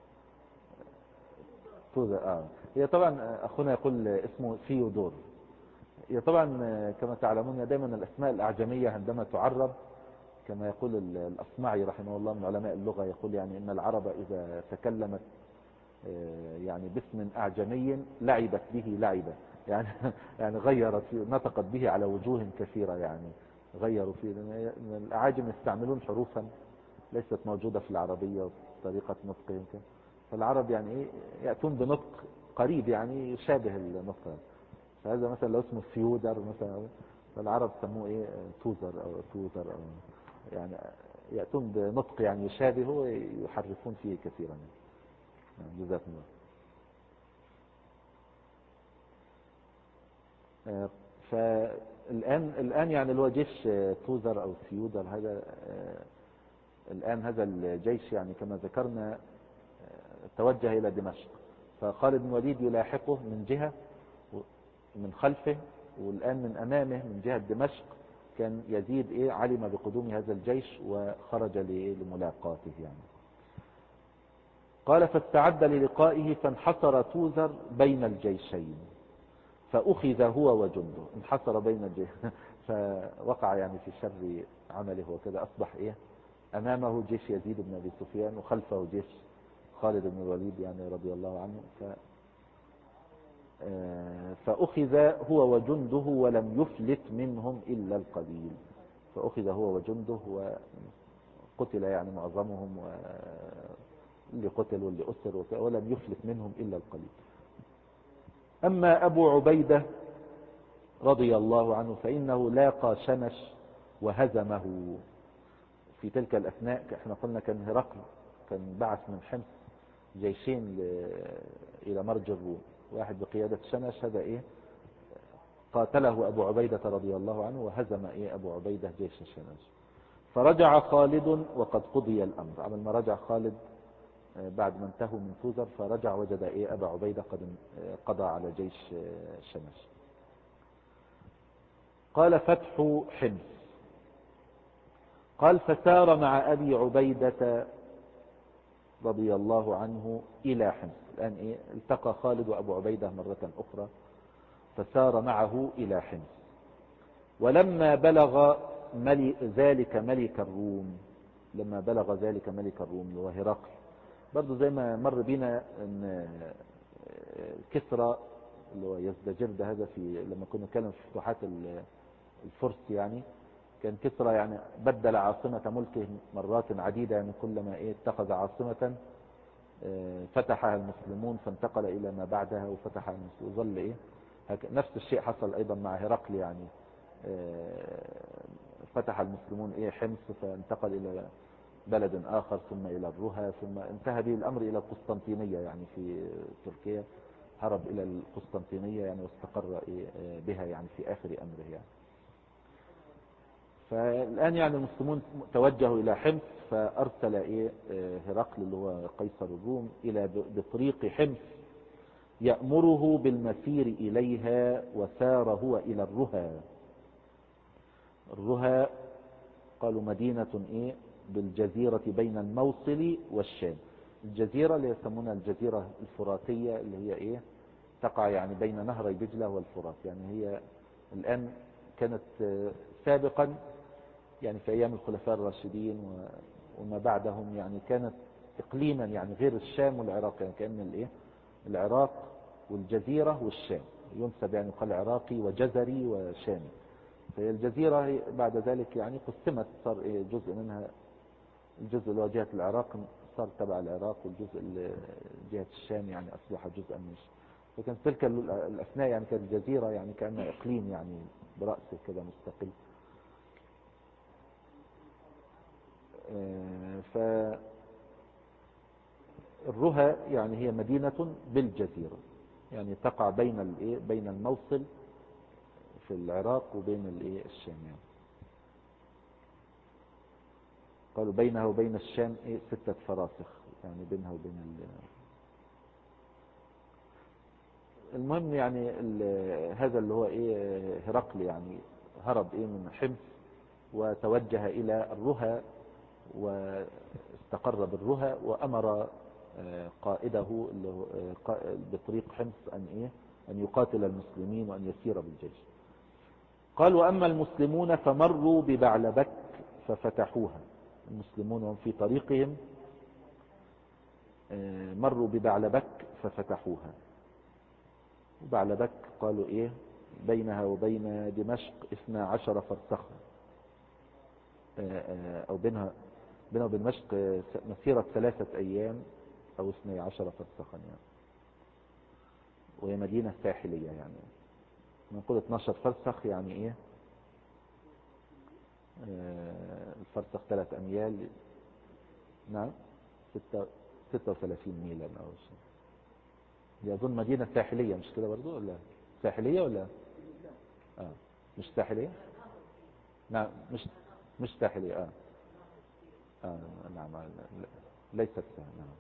توزر. هي طبعا اخونا يقول اسمه ثيودور. هي طبعا كما تعلمون دائما الاسماء الاعجمية عندما تعرب، كما يقول الاصمعي رحمه الله من علماء اللغة، يقول يعني ان العرب اذا تكلمت يعني باسم اعجمي لعبت به لعبة يعني يعني غيرت فيه، نطقت به على وجوه كثيرة يعني، غيروا فيه. لأن الاعاجم يستعملون حروفا ليست موجودة في العربية وطريقة نطقهم، فالعرب يعني يأتون بنطق قريب يعني يشابه النطق. فهذا مثلا لو اسمه ثيودر مثلا، فالعرب سموه توزر او توزر او يعني يأتون بنطق يعني يشابهه ويحرفون فيه كثيرا يعني. جزاكم الله. فالآن يعني اللي هو جيش توزر او ثيودر هذا، الآن هذا الجيش يعني كما ذكرنا توجه إلى دمشق. فخالد بن الوليد يلاحقه من جهة من خلفه، والآن من أمامه من جهة دمشق كان يزيد علم بقدوم هذا الجيش وخرج لملاقاته يعني. قال فاستعد للقائه فانحصر توزر بين الجيشين فأخذ هو وجنده. انحصر بين الجيش فوقع يعني في شر عمله وكذا. أصبح أمامه جيش يزيد بن أبي سفيان وخلفه جيش خالد بن الوليد يعني رضي الله عنه. فأخذ هو وجنده ولم يفلت منهم إلا القليل. فأخذ هو وجنده وقتل يعني معظمهم، واللي قتل واللي أسر ولم يفلت منهم إلا القليل. أما أبو عبيدة رضي الله عنه فإنه لاقى شمش وهزمه في تلك الأثناء. احنا قلنا كان هرقل كان بعث من حمص جيشين إلى مرج الروم، واحد بقيادة شمش، هذا قاتله أبو عبيدة رضي الله عنه وهزم أبو عبيدة جيش شمش. فرجع خالد وقد قضي الأمر. عمل ما رجع خالد بعد ما انتهوا من توزر، فرجع وجد أبا عبيدة قد قضى على جيش شمش. قال فتح حمص. قال فسار مع أبي عبيدة رضي الله عنه إلى حمص. الآن التقى خالد وأبو عبيدة مرة أخرى، فسار معه إلى حمص. ولما بلغ ذلك ملك الروم، لما بلغ ذلك ملك الروم اللي هو هرقل، برضو زي ما مر بنا ان كسرى اللي هو يزدجرد هذا لما كنا نتكلم في فتوحات الفرس يعني، كان كسرى يعني بدل عاصمة ملكه مرات عديدة، يعني كلما اتخذ عاصمة فتحها المسلمون فانتقل إلى ما بعدها وفتحها المسلمون وظل نفس الشيء حصل أيضا مع هرقل يعني. فتح المسلمون حمص فانتقل إلى بلد آخر ثم إلى الرها ثم انتهى به الأمر إلى القسطنطينية يعني في تركيا. هرب إلى القسطنطينية يعني واستقر بها يعني في آخر أمره يعني. فالآن يعني المسلمون توجهوا إلى حمص، فأرسل هرقل اللي هو قيصر الروم إلى بطريق حمص يأمره بالمسير إليها، وسار هو إلى الرها. الرها قالوا مدينة بالجزيرة بين الموصل والشام. الجزيرة اللي يسمونها الجزيرة الفراتية اللي هي تقع يعني بين نهري دجلة والفرات. يعني هي الآن كانت سابقا يعني في أيام الخلفاء الراشدين وما بعدهم يعني كانت إقليما يعني غير الشام والعراق، يعني كأن العراق والجزيرة والشام ينسب يعني قال عراقي وجزري وشامي. فهي الجزيرة بعد ذلك يعني قسمت، صار جزء منها الجزء اللي هو جهة العراق صار تبع العراق، والجزء اللي جهة الشام يعني أصبح جزءا من الشام. فكانت تلك الأثناء يعني كانت الجزيرة يعني كأنها إقليم يعني برأسه كذا مستقل. فالرها يعني هي مدينة بالجزيرة، يعني تقع بين الموصل في العراق وبين الشام يعني. قالوا بينها وبين الشام 6 فراسخ يعني بينها وبين المهم يعني هذا اللي هو هرقل يعني هرب من حمص وتوجه إلى الرها واستقر بالرها، وأمر قائده اللي هو بطريق حمص أن يقاتل المسلمين وأن يسير بالجيش. قال وأما المسلمون فمروا ببعلبك ففتحوها. المسلمون هم في طريقهم مروا ببعلبك ففتحوها. وبعلبك قالوا بينها وبين دمشق 12 فرسخا، أو بينها وبين دمشق مسيرة 3 أيام أو 12 فرسخا يعني. وهي مدينة ساحلية يعني نقول 12 فرسخ يعني الفرسخ 3 أميال، نعم 36 ميلا أو شيء. دي أظن مدينة ساحلية مش كده برضو، ولا ساحلية ولا مش ساحلية؟ نعم مش ساحلية. نعم ليست نعم.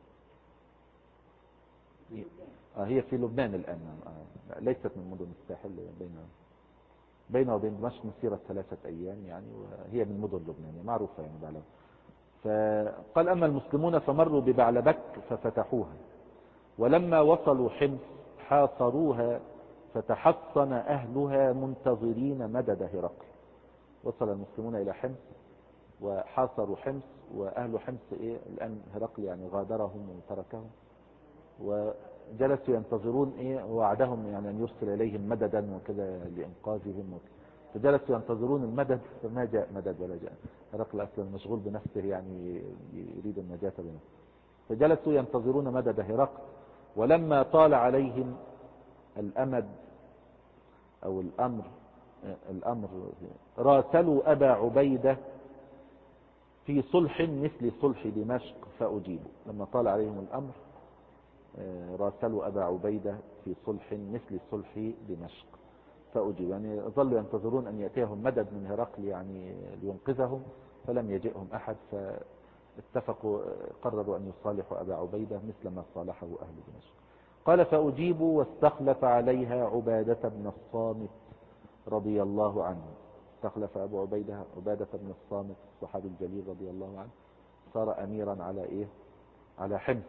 هي في لبنان الآن. ليست من مدن الساحل بين بينه وبين دمشق مسيرة 3 أيام يعني، وهي من مدن لبنان معروفة يعني بعلبك. فقال أما المسلمون فمروا ببعلبك ففتحوها، ولما وصلوا حمص حاصروها فتحصن أهلها منتظرين مدد هرقل. وصل المسلمون إلى حمص وحاصروا حمص، وأهل حمص الآن هرقل يعني غادرهم وتركهم، وجلسوا ينتظرون وعدهم يعني أن يرسل إليهم مددا وكذا لإنقاذهم وكذا. فجلسوا ينتظرون المدد فما جاء مدد ولا جاء. هرقل أصلا مشغول بنفسه يعني يريد النجاة بنفسه. فجلسوا ينتظرون مدد هرقل، ولما طال عليهم الأمد أو الأمر راسلوا أبا عبيدة في صلح مثل صلح دمشق فأجيبوا. لما طال عليهم الأمر راسلوا أبا عبيدة في صلح مثل صلح دمشق فأجيبوا، يعني ظلوا ينتظرون أن يأتيهم مدد من هرقل يعني لينقذهم، فلم يجئهم أحد، فاتفقوا قرروا أن يصالحوا أبا عبيدة مثل ما صالحه أهل دمشق. قال فأجيبوا واستخلف عليها عبادة بن الصامت رضي الله عنه. استخلف أبو عبادة بن الصامت الصحابي الجليل رضي الله عنه، صار أميرا على حمص.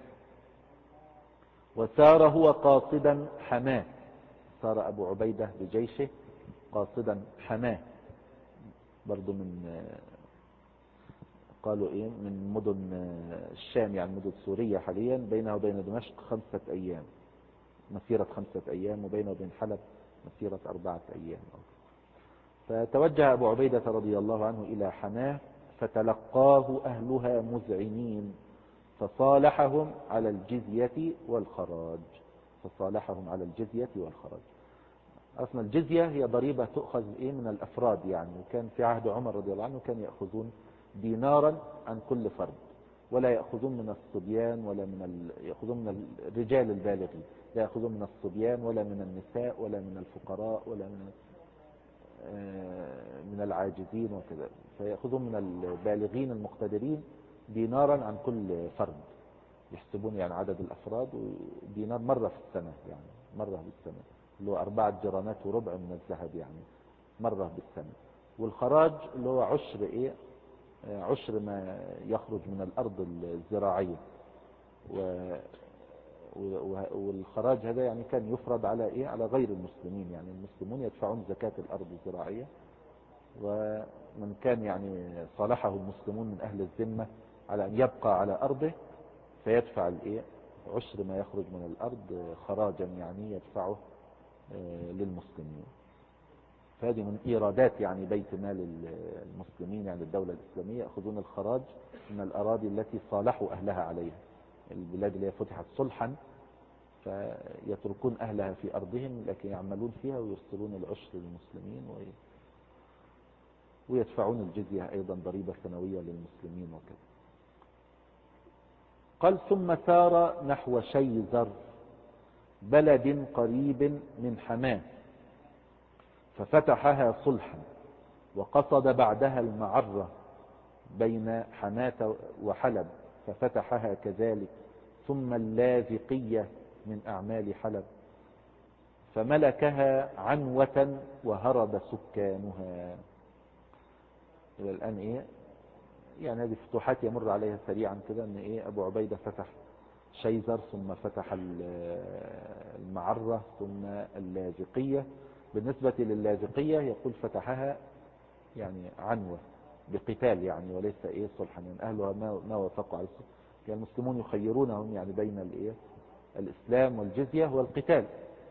وسار هو قاصدا حماه، سار أبو عبيدة بجيشه قاصدا حماه، برضو من قالوا من مدن الشام يعني مدن سوريا حاليا، بينها وبين دمشق 5 أيام، مسيرة 5 أيام، وبينه وبين حلب مسيرة 4 أيام. فتوجه أبو عبيدة رضي الله عنه إلى حماه فتلقاه أهلها مذعنين، فصالحهم على الجزية والخراج. أصلا الجزية هي ضريبة تؤخذ من الأفراد يعني، وكان في عهد عمر رضي الله عنه كان يأخذون دينارا عن كل فرد، ولا يأخذون من الصبيان ولا يأخذون من الرجال البالغين، لا يأخذون من الصبيان ولا من النساء ولا من الفقراء ولا من العاجزين وكذا، فيأخذون من البالغين المقتدرين دينارا عن كل فرد، يحسبون يعني عدد الأفراد، ودينار مرة في السنة يعني مرة بالسنة، اللي هو 4 جرامات وربع من الذهب يعني مرة بالسنة. والخراج اللي هو عشر ما يخرج من الأرض الزراعية. والخراج هذا يعني كان يفرض على غير المسلمين، يعني المسلمون يدفعون زكاة الأرض الزراعية، ومن كان يعني صالحه المسلمون من أهل الذمة على أن يبقى على أرضه فيدفع عشر ما يخرج من الأرض خراجا يعني يدفعه للمسلمين. فهذه من إيرادات يعني بيت مال المسلمين، يعني الدولة الإسلامية يأخذون الخراج من الأراضي التي صالحوا أهلها عليها، البلاد اللي فتحت صلحا فيتركون أهلها في أرضهم لكن يعملون فيها ويرسلون العشر للمسلمين ويدفعون الجزية أيضا ضريبة سنوية للمسلمين وكذا. قال ثم سار نحو شيزر بلد قريب من حماه ففتحها صلحا، وقصد بعدها المعرة بين حماة وحلب ففتحها كذلك، ثم اللاذقية من أعمال حلب فملكها عنوة وهرب سكانها. إلى الآن يعني هذه فتوحات يمر عليها سريعا كده، ان ابو عبيدة فتح شيزر ثم فتح المعرة ثم اللاذقية. بالنسبة للاذقية يقول فتحها يعني عنوة بقتال يعني، وليس صلحا، يعني اهلها ما وافقوا على الصلح. كان المسلمون يخيرونهم يعني بين الاسلام والجزية والقتال،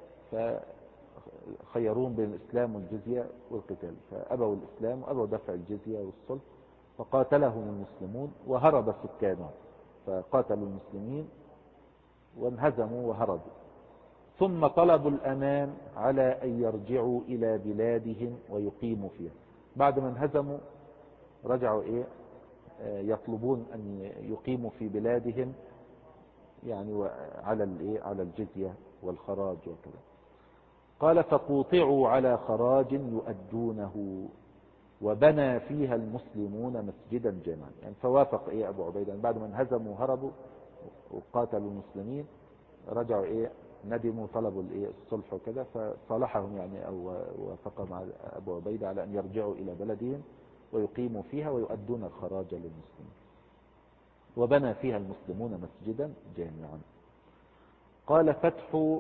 فخيرون بين الاسلام والجزية والقتال، فابوا الاسلام وابوا دفع الجزية والصلح، فقاتلهم المسلمون وهرب سكانهم، فقاتلوا المسلمين وانهزموا وهربوا. ثم طلبوا الأمان على أن يرجعوا إلى بلادهم ويقيموا فيها. بعد ما انهزموا رجعوا يطلبون أن يقيموا في بلادهم يعني على الجزية والخراج وكذا. قال فقوطعوا على خراج يؤدونه، وبنى فيها المسلمون مسجدا جامعا. يعني فوافق ابو عبيدة بعد ما انهزموا وهربوا وقاتلوا المسلمين، رجعوا ندموا طلبوا الصلح وكذا، فصالحهم يعني أو وافق مع أبو عبيدة على أن يرجعوا إلى بلدهم ويقيموا فيها ويؤدون الخراج للمسلمين، وبنى فيها المسلمون مسجدا جامعا. قال فتح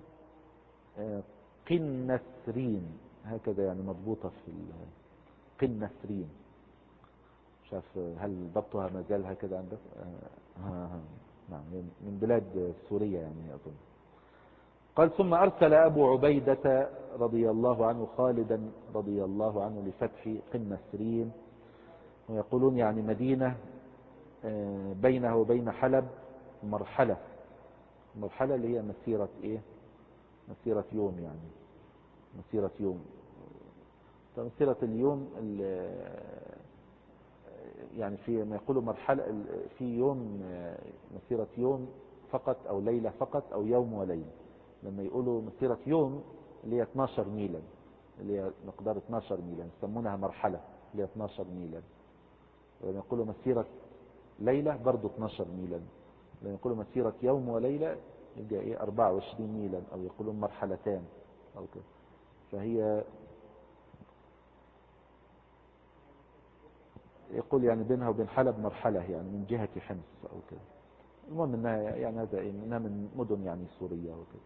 قنسرين، هكذا يعني مضبوطة في قنسرين، مش عارف هل ضبطها ما زال هكذا عندك؟ نعم، من بلاد سوريا يعني أظن. قال ثم أرسل أبو عبيدة رضي الله عنه خالدا رضي الله عنه لفتح قنسرين، ويقولون يعني مدينة بينه وبين حلب مرحلة اللي هي مسيرة مسيرة يوم، يعني مسيرة يوم. مسيرة اليوم يعني في ما يقولوا مرحلة في يوم، مسيرة يوم فقط أو ليلة فقط أو يوم وليلة. لما يقولوا مسيرة يوم اللي هي 12 ميلا، اللي هي مقدار 12 ميلا يسمونها مرحلة اللي هي 12 ميلا. ولما يقولوا مسيرة ليلة برضو 12 ميلا. لما يقولوا مسيرة يوم وليلة يبقى 24 ميلا، أو يقولون مرحلتان أو كده. فهي يقول يعني بينها وبين حلب مرحلة، يعني من جهة حمص أو كده. المهم انها يعني هذا انها من مدن يعني سورية وكذا.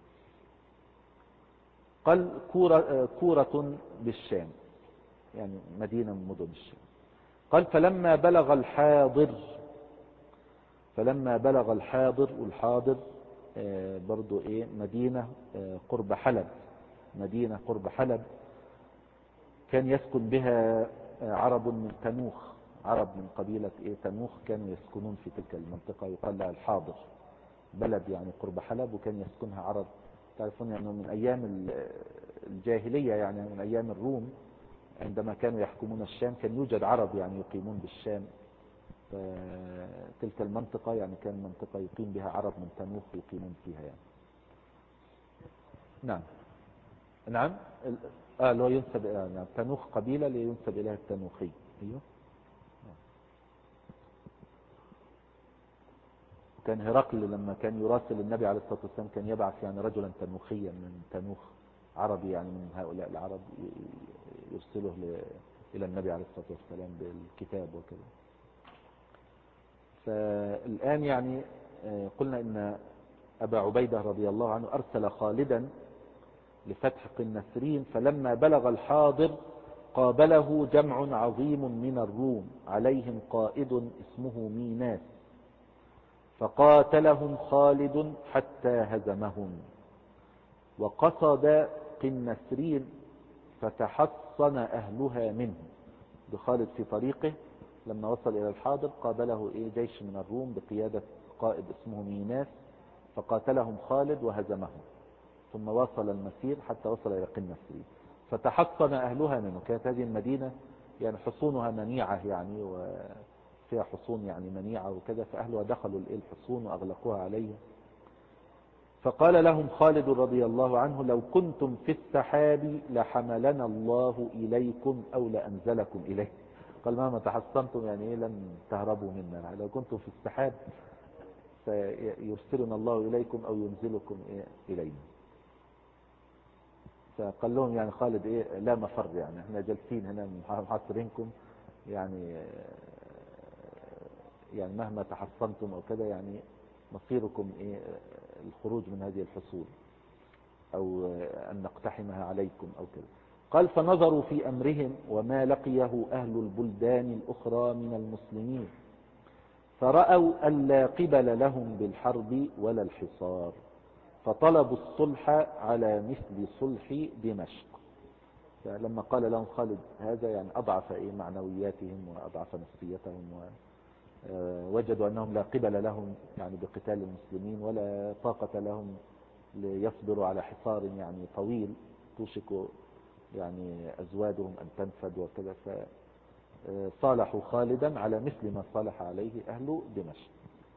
قال كورة بالشام، يعني مدينة من مدن الشام. قال فلما بلغ الحاضر، والحاضر برضو مدينة قرب حلب، مدينة قرب حلب كان يسكن بها عرب من تنوخ، عرب من قبيلة تنوخ كانوا يسكنون في تلك المنطقة، يقال لها الحاضر، بلد يعني قرب حلب، وكان يسكنها عرب. تعرفون أنه من أيام الجاهلية، يعني من أيام الروم عندما كانوا يحكمون الشام كان يوجد عرب يعني يقيمون بالشام. تلك المنطقة يعني كان منطقة يقيم بها عرب من تنوخ يقيمون فيها يعني. نعم لو ينسب يعني تنوخ قبيلة لينسب إليها التنوخي. أيوه. كان هرقل لما كان يراسل النبي عليه الصلاة والسلام كان يبعث يعني رجلا تنوخيا من تنوخ، عربي يعني من هؤلاء العرب، يرسله إلى النبي عليه الصلاة والسلام بالكتاب وكذا. فالآن يعني قلنا إن أبا عبيدة رضي الله عنه أرسل خالدا لفتح قنسرين، فلما بلغ الحاضر قابله جمع عظيم من الروم عليهم قائد اسمه ميناس، فقاتلهم خالد حتى هزمهم، وقصد قنسرين فتحصن أهلها منه. بخالد في طريقه لما وصل إلى الحاضر قابله جيش من الروم بقيادة قائد اسمه ميناس، فقاتلهم خالد وهزمهم، ثم واصل المسير حتى وصل إلى قنسرين فتحصن أهلها منه. كانت هذه المدينة يعني حصونها منيعة، يعني وفيها حصون يعني منيعة وكذا، فأهلها دخلوا الحصون وأغلقوها عليها. فقال لهم خالد رضي الله عنه لو كنتم في السحاب لحملنا الله إليكم أو لأنزلكم إليه. قال مهما تحصنتم يعني لن تهربوا منا، لو كنتم في السحاب سيرسلنا الله إليكم أو ينزلكم إلينا. فقال لهم يعني خالد لا مفر، يعني احنا جالسين هنا محاصرينكم، يعني مهما تحصنتم أو كذا يعني مصيركم الخروج من هذه الحصول أو أن نقتحمها عليكم أو كذا. قال فنظروا في أمرهم وما لقيه أهل البلدان الأخرى من المسلمين، فرأوا أن لا قبل لهم بالحرب ولا الحصار، فطلبوا الصلح على مثل صلح دمشق. فلما قال لهم خالد هذا يعني أضعف معنوياتهم وأضعف نفسيتهم، ووجدوا أنهم لا قبل لهم يعني بقتال المسلمين ولا طاقة لهم ليصبروا على حصار يعني طويل توشك يعني أزوادهم أن تنفد وكذا، فصالحوا خالدا على مثل ما صالح عليه أهل دمشق.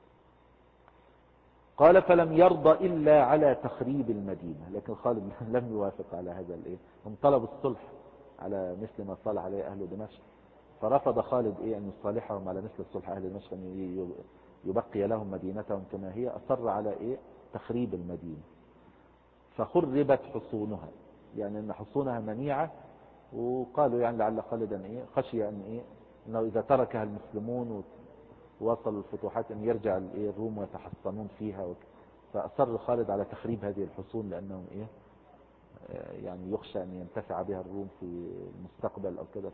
قال فلم يرضى إلا على تخريب المدينة، لكن خالد لم يوافق على هذا هم طلبوا الصلح على مثل ما صالح عليه أهل دمشق، فرفض خالد أن يصالحهم على مثل الصلح أهل دمشق، أن يبقي لهم مدينتهم كما هي، أصر على تخريب المدينة. فخربت حصونها، يعني ان حصونها منيعة. وقالوا يعني لعل خالدا خشي ان انه اذا تركها المسلمون ووصلوا الفتوحات ان يرجع الروم ويتحصنون فيها فاصر خالد على تخريب هذه الحصون، لانهم يعني يخشى ان ينتفع بها الروم في المستقبل او كذا،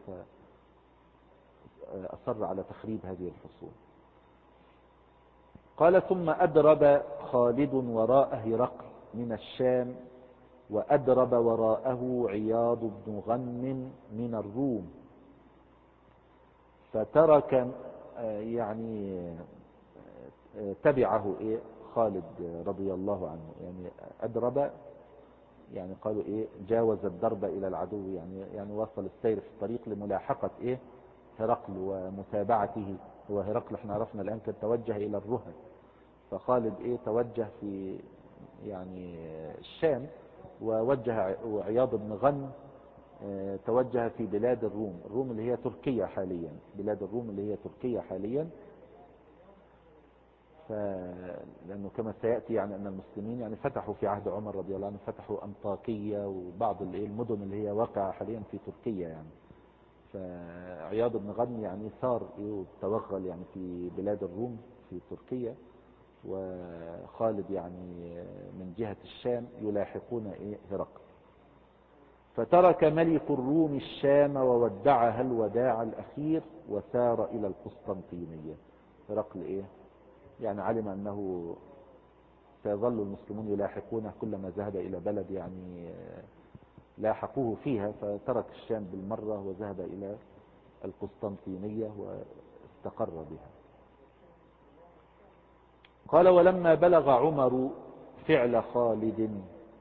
فاصر على تخريب هذه الحصون. قال ثم أدرب خالد وراء هرقل من الشام، وأدرب وراءه عياض بن غنم من الروم، فترك يعني تبعه خالد رضي الله عنه. يعني أدرب، يعني قالوا جاوز الدرب إلى العدو، يعني وصل السير في الطريق لملاحقة هرقل ومتابعته. هو هرقل احنا عرفنا الآن كان توجه إلى الرهن، فخالد توجه في يعني الشام، ووجه عياض بن غنم توجه في بلاد الروم اللي هي تركيا حاليا، بلاد الروم اللي هي تركيا حاليا. لأنه كما سيأتي يعني أن المسلمين يعني فتحوا في عهد عمر رضي الله عنه، فتحوا أنطاكية وبعض المدن اللي هي واقعة حاليا في تركيا يعني. فعياض بن غنم يعني صار توغل يعني في بلاد الروم في تركيا، وخالد يعني من جهة الشام يلاحقون هرقل. فترك ملك الروم الشام وودعها الوداع الأخير وسار إلى القسطنطينية. هرقل يعني علم أنه سيظل المسلمون يلاحقونه كلما ذهب إلى بلد يعني لاحقوه فيها، فترك الشام بالمرة وذهب إلى القسطنطينية واستقر بها. قال ولما بلغ عمر فعل خالد،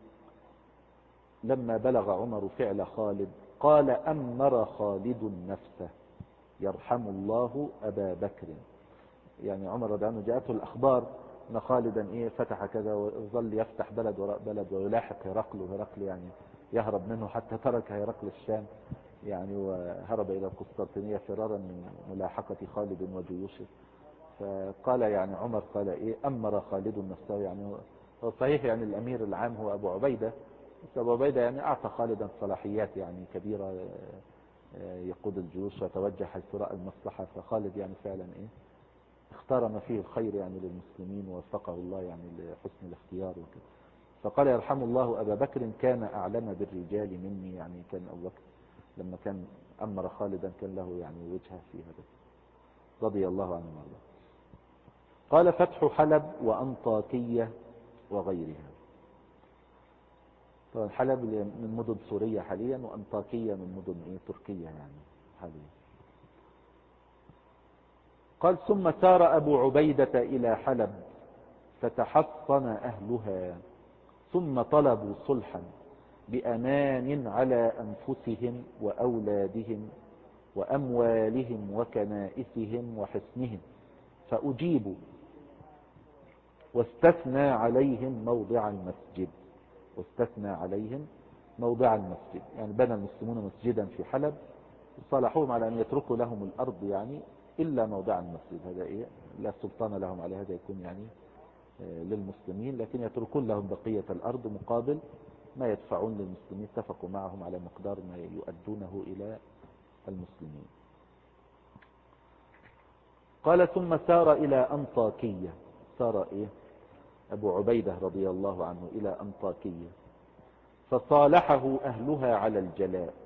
لما بلغ عمر فعل خالد قال أمر خالد نفسه يرحم الله أبا بكر. يعني عمر رضي الله عنه جاءته الأخبار أن خالدا فتح كذا، وظل يفتح بلد وراء بلد ويلاحق هرقل، وهرقل يعني يهرب منه، حتى ترك هرقل الشام يعني وهرب إلى القسطنطينية فرارا من ملاحقة خالد وجيوشه. فقال يعني عمر قال أمر خالد نفسه، يعني هو صحيح يعني الأمير العام هو أبو عبيدة، بس أبو عبيدة يعني أعطى خالدا صلاحيات يعني كبيرة، يقود الجيوش ويتوجه حيث رأى المصلحة. فخالد يعني فعلا اختار ما فيه الخير يعني للمسلمين، ووفقه الله يعني لحسن الاختيار وكذا. فقال يرحم الله أبا بكر كان أعلم بالرجال مني، يعني كان أبو بكر لما كان أمر خالدا كان له يعني وجهة في هذا، رضي الله عنه وارضاه. قال فتح حلب وأنطاكية وغيرها. طبعا حلب من مدن سوريا حاليا، وأنطاكية من مدن تركيا يعني حاليا. قال ثم سار أبو عبيدة إلى حلب فتحصن أهلها، ثم طلبوا صلحا بأمان على أنفسهم وأولادهم وأموالهم وكنائسهم وحصنهم، فأجيبوا واستثنى عليهم موضع المسجد. واستثنى عليهم موضع المسجد، يعني بنى المسلمون مسجدا في حلب، صالحوهم على أن يتركوا لهم الأرض يعني إلا موضع المسجد. هذا لا سلطان لهم على هذا، يكون يعني للمسلمين، لكن يتركون لهم بقية الأرض مقابل ما يدفعون للمسلمين. اتفقوا معهم على مقدار ما يؤدونه إلى المسلمين. قال ثم سار إلى أنطاكية، سار أبو عبيدة رضي الله عنه إلى أنطاكية، فصالحه أهلها على الجلاء.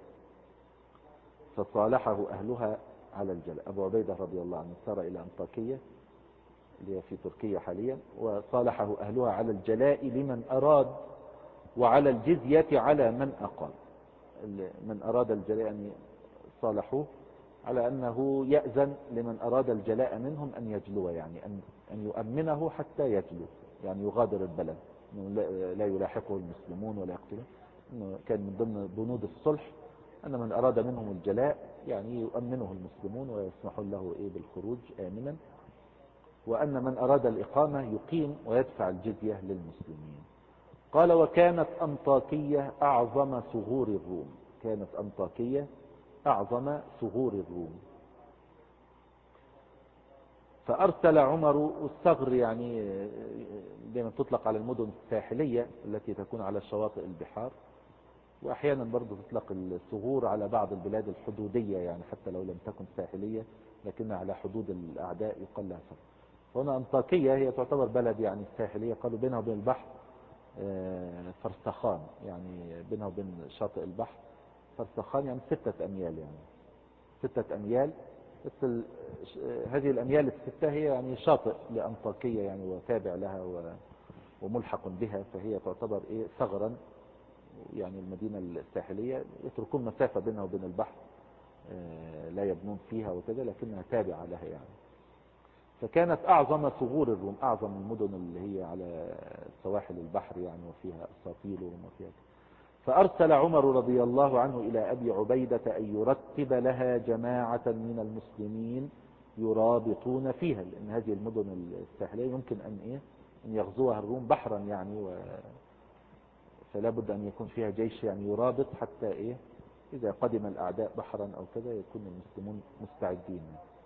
فصالحه أهلها على الجلاء. أبو عبيدة رضي الله عنه سار إلى أنطاكية اللي هي في تركيا حاليا، وصالحه أهلها على الجلاء لمن أراد، وعلى الجزية على من أقام. من أراد الجلاء يعني صالحوه على أنه يأذن لمن أراد الجلاء منهم أن يجلو، يعني أن يؤمنه حتى يجلو، يعني يغادر البلد، لا يلاحقه المسلمون ولا يقتله. كان من ضمن بنود الصلح أن من أراد منهم الجلاء يعني يؤمنه المسلمون ويسمحون له بالخروج آمنا، وأن من أراد الإقامة يقيم ويدفع الجزية للمسلمين. قال وكانت أنطاكية أعظم ثغور الروم. كانت أنطاكية أعظم ثغور الروم. فأرسل عمر، والثغر يعني دائما تطلق على المدن الساحلية التي تكون على شواطئ البحار، وأحيانا برضو تطلق الثغور على بعض البلاد الحدودية، يعني حتى لو لم تكن ساحلية لكنها على حدود الأعداء يقال لها ثغر. هنا أنطاكية هي تعتبر بلد يعني ساحلية، قالوا بينها وبين البحر فرسخان، يعني بينها وبين شاطئ البحر فرسخان، يعني 6 أميال، يعني 6 أميال بس. هذه الأميال ال6 هي يعني شاطئ لأنطاكية يعني، وتابع لها وملحق بها، فهي تعتبر ثغرا، يعني المدينة الساحلية يتركون مسافة بينها وبين البحر لا يبنون فيها وكذا، لكنها تابعة لها يعني. فكانت أعظم ثغور الروم، أعظم المدن اللي هي على سواحل البحر يعني، وفيها أساطيل وفيها. فأرسل عمر رضي الله عنه إلى أبي عبيدة أن يرتب لها جماعة من المسلمين يرابطون فيها، لأن هذه المدن الساحلية يمكن أن يغزوها الروم بحرا يعني، فلا بد أن يكون فيها جيش يعني يرابط، حتى إذا قدم الأعداء بحرا أو كذا يكون المسلمون مستعدين.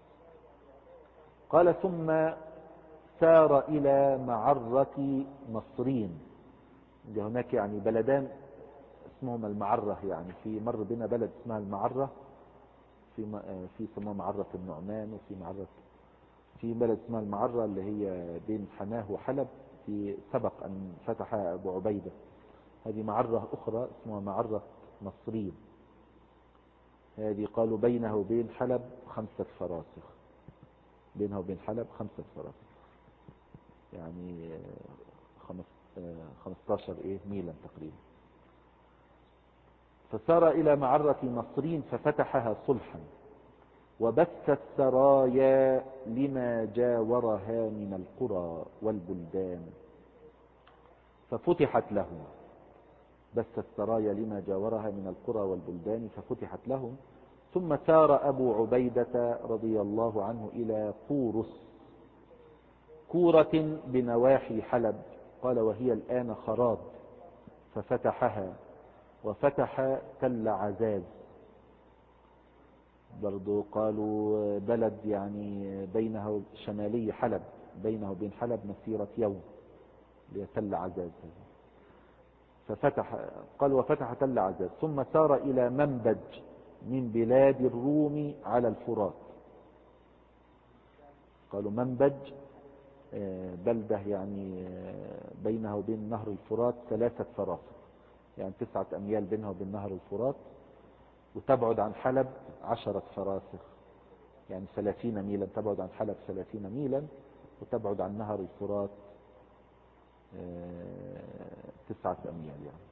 قال ثم سار إلى معرة مصرين. هناك يعني بلدان اسمهم المعرة، يعني في مر بنا بلد اسمها المعرة، في اسمها معرة النعمان، في بلد اسمها المعرة اللي هي بين حماه وحلب، في سبق أن فتحها أبو عبيدة. هذه معرة أخرى اسمها معرة مصرين، هذه قالوا بينه وبين حلب 5 فراسخ، بينها وبين حلب 5 فراسخ، يعني 15 ميلا تقريبا. فسار إلى معرة مصرين ففتحها صلحا، وبث السرايا لما جاورها من القرى والبلدان ففتحت لهم، بث السرايا لما جاورها من القرى والبلدان ففتحت لهم. ثم سار أبو عبيدة رضي الله عنه إلى قورس، كورة بنواحي حلب، قال وهي الآن خراب، ففتحها، وفتح تل عزاز، برضو قالوا بلد يعني بينها شمالي حلب، بينه وبين حلب مسيرة يوم، لتل عزاز. قال وفتح تل عزاز. ثم سار إلى منبج من بلاد الروم على الفرات، قالوا منبج بلدة يعني بينها وبين نهر الفرات 3 فراسخ، يعني 9 أميال بينها وبين نهر الفرات، وتبعد عن حلب 10 فراسخ، يعني 30 ميلا، تبعد عن حلب 30 ميلا، وتبعد عن نهر الفرات 9 أميال يعني.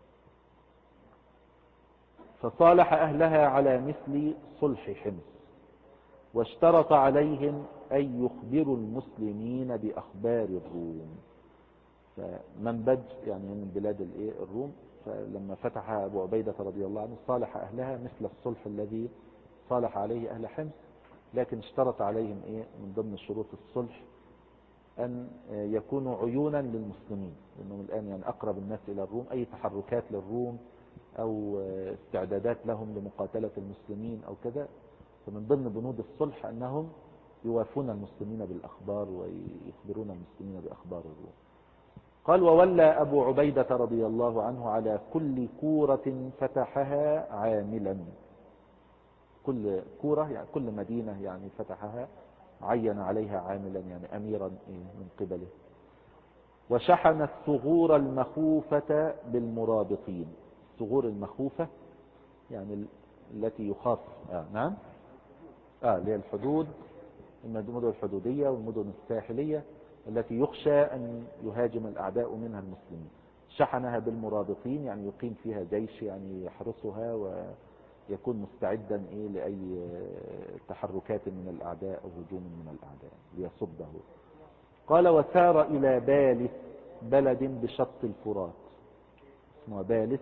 فصالح أهلها على مثل صلح حمص، واشترط عليهم أن يخبروا المسلمين بأخبار الروم. فمنبج يعني من بلاد الروم، فلما فتحها أبو عبيدة رضي الله عنه صالح أهلها مثل الصلح الذي صالح عليه أهل حمص، لكن اشترط عليهم من ضمن شروط الصلح أن يكونوا عيونا للمسلمين، لأنهم الآن يعني أقرب الناس إلى الروم، أي تحركات للروم أو استعدادات لهم لمقاتلة المسلمين أو كذا، فمن ضمن بنود الصلح أنهم يوافون المسلمين بالأخبار ويخبرون المسلمين بأخبار الروم. قال وولى أبو عبيدة رضي الله عنه على كل كورة فتحها عاملا، كل كورة يعني كل مدينة يعني فتحها عين عليها عاملا، يعني أميرا من قبله. وشحن الثغور المخوفة بالمرابطين، الثغور المخوفة يعني التي يخاف نعم اللي هي الحدود، المدن الحدودية والمدن الساحلية التي يخشى أن يهاجم الأعداء منها المسلمين. شحنها بالمرابطين، يعني يقيم فيها جيش يعني يحرسها ويكون مستعدا لأي تحركات من الأعداء أو هجوم من الأعداء ليصده. قال وسار إلى بالس، بلد بشط الفرات اسمها بالس،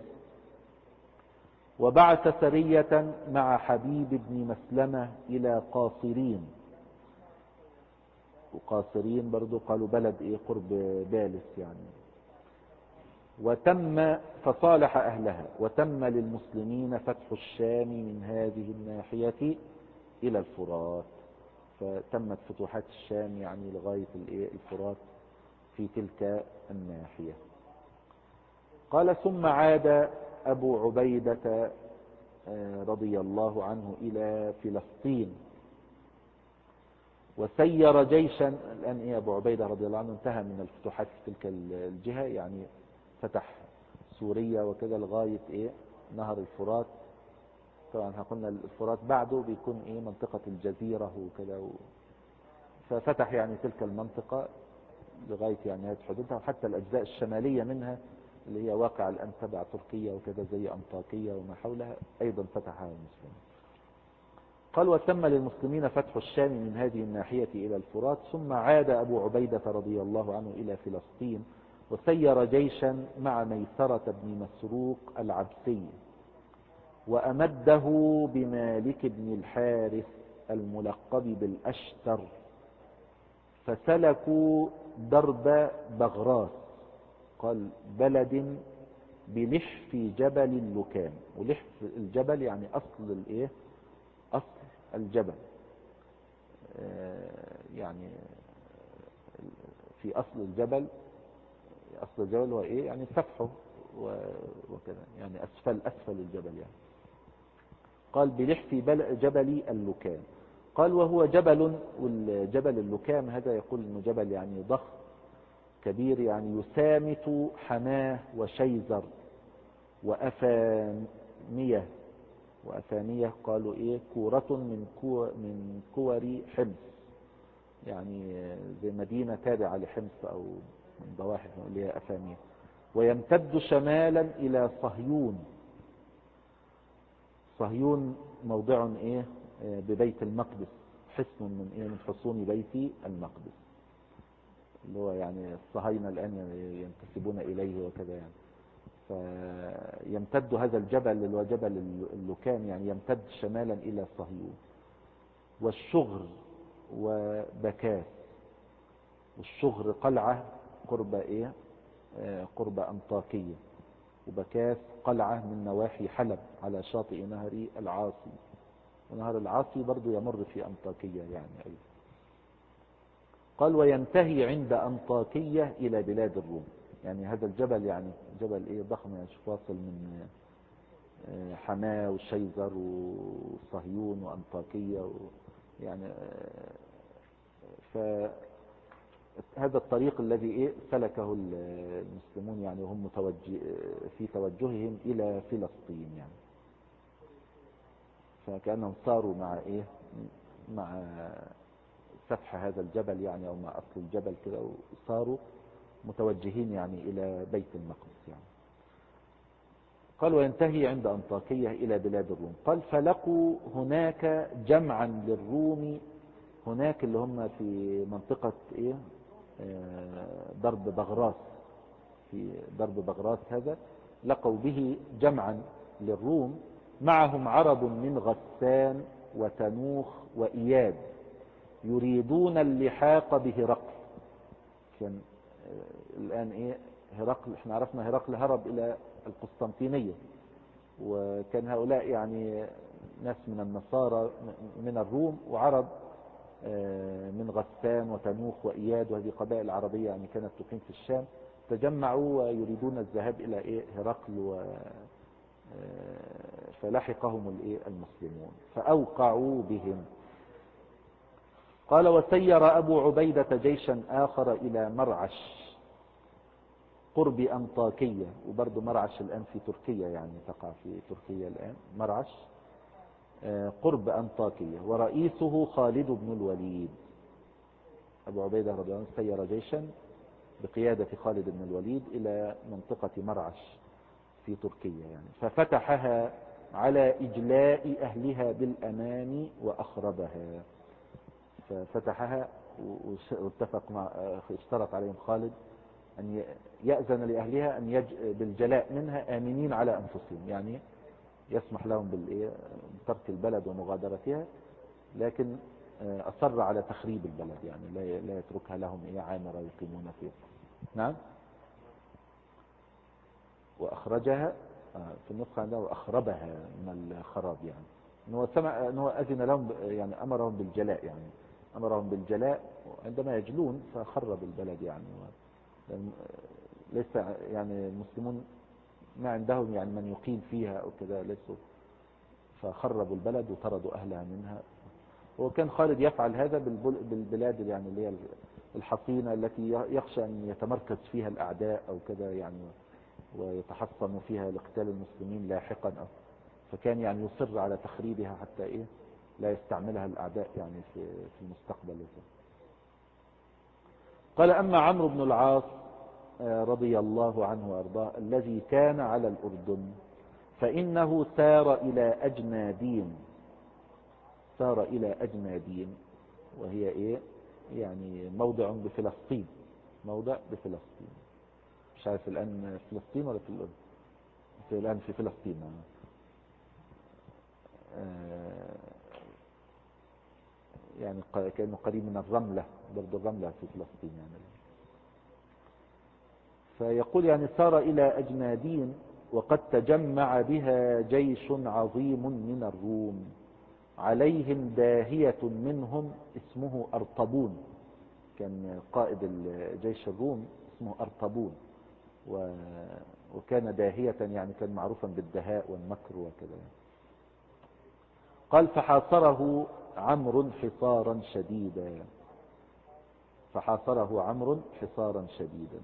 وبعث سرية مع حبيب بن مسلمة إلى قاصرين، وقاصرين برضو قالوا بلد قرب بالس يعني. وتم فصالح أهلها، وتم للمسلمين فتح الشام من هذه الناحية إلى الفرات، فتمت فتوحات الشام يعني لغاية الفرات في تلك الناحية. قال ثم عاد أبو عبيدة رضي الله عنه إلى فلسطين وسير جيشا. الآن أبو عبيدة رضي الله عنه انتهى من الفتوحات في تلك الجهة، يعني فتح سوريا وكذا لغاية نهر الفرات. طبعا قلنا الفرات بعده بيكون منطقة الجزيرة وكذا ففتح يعني تلك المنطقة لغاية يعني نهاية حدودها، وحتى الأجزاء الشمالية منها اللي هي واقع الآن تبع تركيا وكذا زي أنطاكية وما حولها أيضا فتحها المسلمين. قال وتم للمسلمين فتح الشام من هذه الناحية إلى الفرات. ثم عاد أبو عبيدة رضي الله عنه إلى فلسطين وسير جيشا مع ميسرة بن مسروق العبسي وأمده بمالك بن الحارث الملقب بالأشتر، فسلكوا درب بغراس، قال بلد بلحف جبل اللكام. ولحف الجبل يعني أصل أصل الجبل، يعني في أصل الجبل، أصل الجبل هو يعني سفحه وكذا، يعني أسفل الجبل يعني. قال بلحف جبل اللكام. قال وهو جبل، والجبل اللكام هذا يقول انه جبل يعني ضخم كبير، يعني يسامت حماه وشيزر وأفانية. وأفانية قالوا كورة من كور حمص، يعني زي مدينة تابعة لحمص أو من ضواحي اللي هي أفانية. ويمتد شمالا إلى صهيون. صهيون موضع ببيت المقدس، حصن من حصون بيت المقدس، اللي هو يعني الصهاينة الآن ينتسبون إليه وكذا يعني. فيمتد هذا الجبل اللي هو جبل اللكام يعني يمتد شمالا إلى صهيون. والشغر وبكاس. والشغر قلعة قرب قرب أنطاكية، وبكاس قلعة من نواحي حلب على شاطئ نهر العاصي، ونهر العاصي برضو يمر في أنطاكية يعني أيضا. قال وينتهي عند أنطاكية إلى بلاد الروم. يعني هذا الجبل يعني جبل ضخم، يعني واصل من حماه وشيزر وصهيون وأنطاكية يعني فهذا الطريق الذي سلكه المسلمون يعني وهم في توجههم إلى فلسطين يعني. فكأنهم صاروا مع سفح هذا الجبل يعني أو مع أصل الجبل كده، وصاروا متوجهين يعني إلى بيت المقدس يعني. قال وينتهي عند أنطاكية إلى بلاد الروم. قال فلقوا هناك جمعا للروم، هناك اللي هم في منطقة درب بغراس، في درب بغراس هذا لقوا به جمعا للروم معهم عرب من غسان وتنوخ وإياد يريدون اللحاق بهرقل. كان الآن هرقل، احنا عرفنا هرقل هرب إلى القسطنطينية، وكان هؤلاء يعني ناس من النصارى من الروم وعرب من غسان وتنوخ وإياد، وهذه قبائل عربية يعني كانت تقيم في الشام، تجمعوا ويريدون الذهاب إلى هرقل فلحقهم المسلمون فأوقعوا بهم. قال وسير أبو عبيدة جيشا آخر إلى مرعش قرب أنطاكية، وبرضه مرعش الآن في تركيا يعني تقع في تركيا الآن مرعش قرب أنطاكية، ورئيسه خالد بن الوليد. أبو عبيدة رضي الله عنه سير جيشا بقيادة خالد بن الوليد إلى منطقة مرعش في تركيا يعني، ففتحها على إجلاء أهلها بالأمان وأخربها. ففتحها واتفق اشترط عليهم خالد أن يأذن لأهلها أن بالجلاء منها آمنين على أنفسهم، يعني يسمح لهم بترك البلد ومغادرتها، لكن أصر على تخريب البلد، يعني لا يتركها لهم عامرة يقيمون فيها. نعم. وأخرجها في النسخة عنده وأخربها من الخراب، يعني أنه أذن لهم يعني أمرهم بالجلاء، يعني أمرهم بالجلاء عندما يجلون، فخرب البلد يعني. ليس يعني المسلمون ما عندهم يعني من يقيم فيها أو كذا، ليسوا، فخربوا البلد وطردوا أهلها منها. وكان خالد يفعل هذا بالبلاد يعني اللي هي الحصينة التي يخشى أن يتمركز فيها الأعداء أو كذا يعني، ويتحصن فيها لقتال المسلمين لاحقا. فكان يعني يصر على تخريبها حتى إيه لا يستعملها الأعداء يعني في المستقبل. قال: أما عمرو بن العاص رضي الله عنه وأرضاه الذي كان على الأردن، فإنه سار إلى أجنادين. سار إلى أجنادين وهي إيه يعني موضع بفلسطين، موضع بفلسطين. مش عارف الآن فلسطين ولا في الأردن، الآن في فلسطين. يعني كأنه قريب من الرملة، برضو الرملة في فلسطين يعني. فيقول يعني سار إلى أجنادين وقد تجمع بها جيش عظيم من الروم، عليهم داهية منهم اسمه أرطبون. كان قائد الجيش الروم اسمه أرطبون، وكان داهية يعني كان معروفا بالدهاء والمكر وكذا. قال: فحاصره عمرو حصارا شديدا. فحاصره عمرو حصارا شديدا.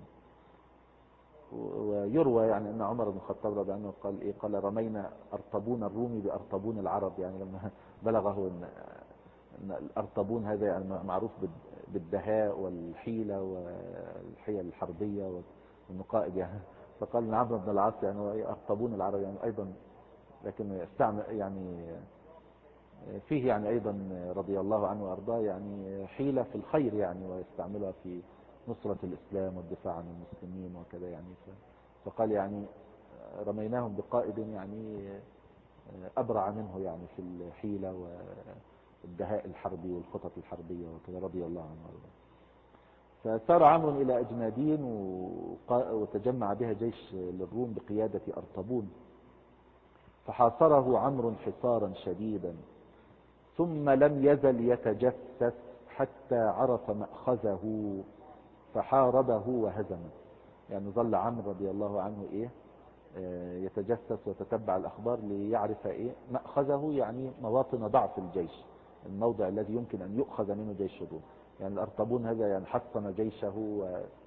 ويروى يعني ان عمر بن الخطاب رضي الله عنه قال ايه، قال: رمينا أرطبون الرومي بأرطبون العرب. يعني لما بلغه ان الأرطبون هذا يعني معروف بالدهاء والحيلة والحيل الحربية والنقائد يعني، فقال ان عمرو بن العاص يعني هو أرطبون العرب يعني ايضا. لكن استعمل يعني فيه يعني ايضا رضي الله عنه وارضاه يعني حيلة في الخير يعني، ويستعملها في نصرة الاسلام والدفاع عن المسلمين وكذا يعني. فقال يعني رميناهم بقائد يعني ابرع منه يعني في الحيلة والدهاء الحربي والخطط الحربية وكذا، رضي الله عنه وارضاه. فسار عمرو الى اجنادين وتجمع بها جيش للروم بقيادة أرطبون، فحاصره عمرو حصارا شديدا، ثم لم يزل يتجسس حتى عرف مأخذه فحاربه وهزمه. يعني ظل عمرو رضي الله عنه ايه يتجسس وتتبع الأخبار ليعرف ايه مأخذه، يعني مواطن ضعف الجيش، الموضع الذي يمكن أن يؤخذ منه جيش الروم. يعني الأرطبون هذا يعني حصن جيشه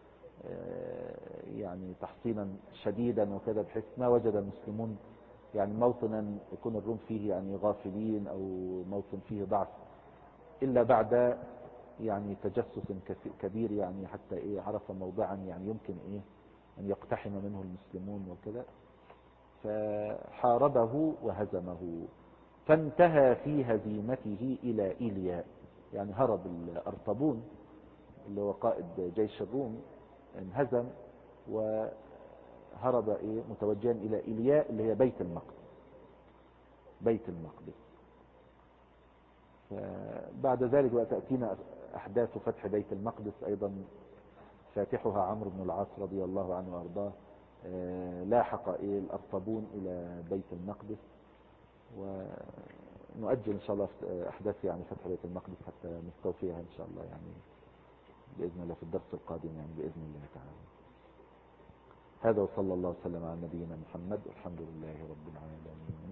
يعني تحصينا شديدا وكذا، بحيث ما وجد المسلمون يعني موطنا يكون الروم فيه يعني غافلين أو موطن فيه ضعف إلا بعد يعني تجسس كبير يعني، حتى إيه عرف موضعا يعني يمكن إيه أن يقتحم منه المسلمون وكذا، فحاربه وهزمه. فانتهى في هزيمته إلى إيليا. يعني هرب الأرطبون اللي هو قائد جيش الروم، انهزم وهرب إيه متوجها إلى إيلياء اللي هي بيت المقدس. بيت المقدس. بعد ذلك وتأتينا أحداث فتح بيت المقدس أيضا، فاتحها عمرو بن العاص رضي الله عنه وأرضاه. لاحق الأرطبون إلى بيت المقدس، ونؤجل إن شاء الله أحداث يعني فتح بيت المقدس حتى نستوفيها إن شاء الله يعني بإذن الله في الدرس القادم يعني بإذن الله تعالى. هذا وصلى الله وسلم على نبينا محمد، والحمد لله رب العالمين.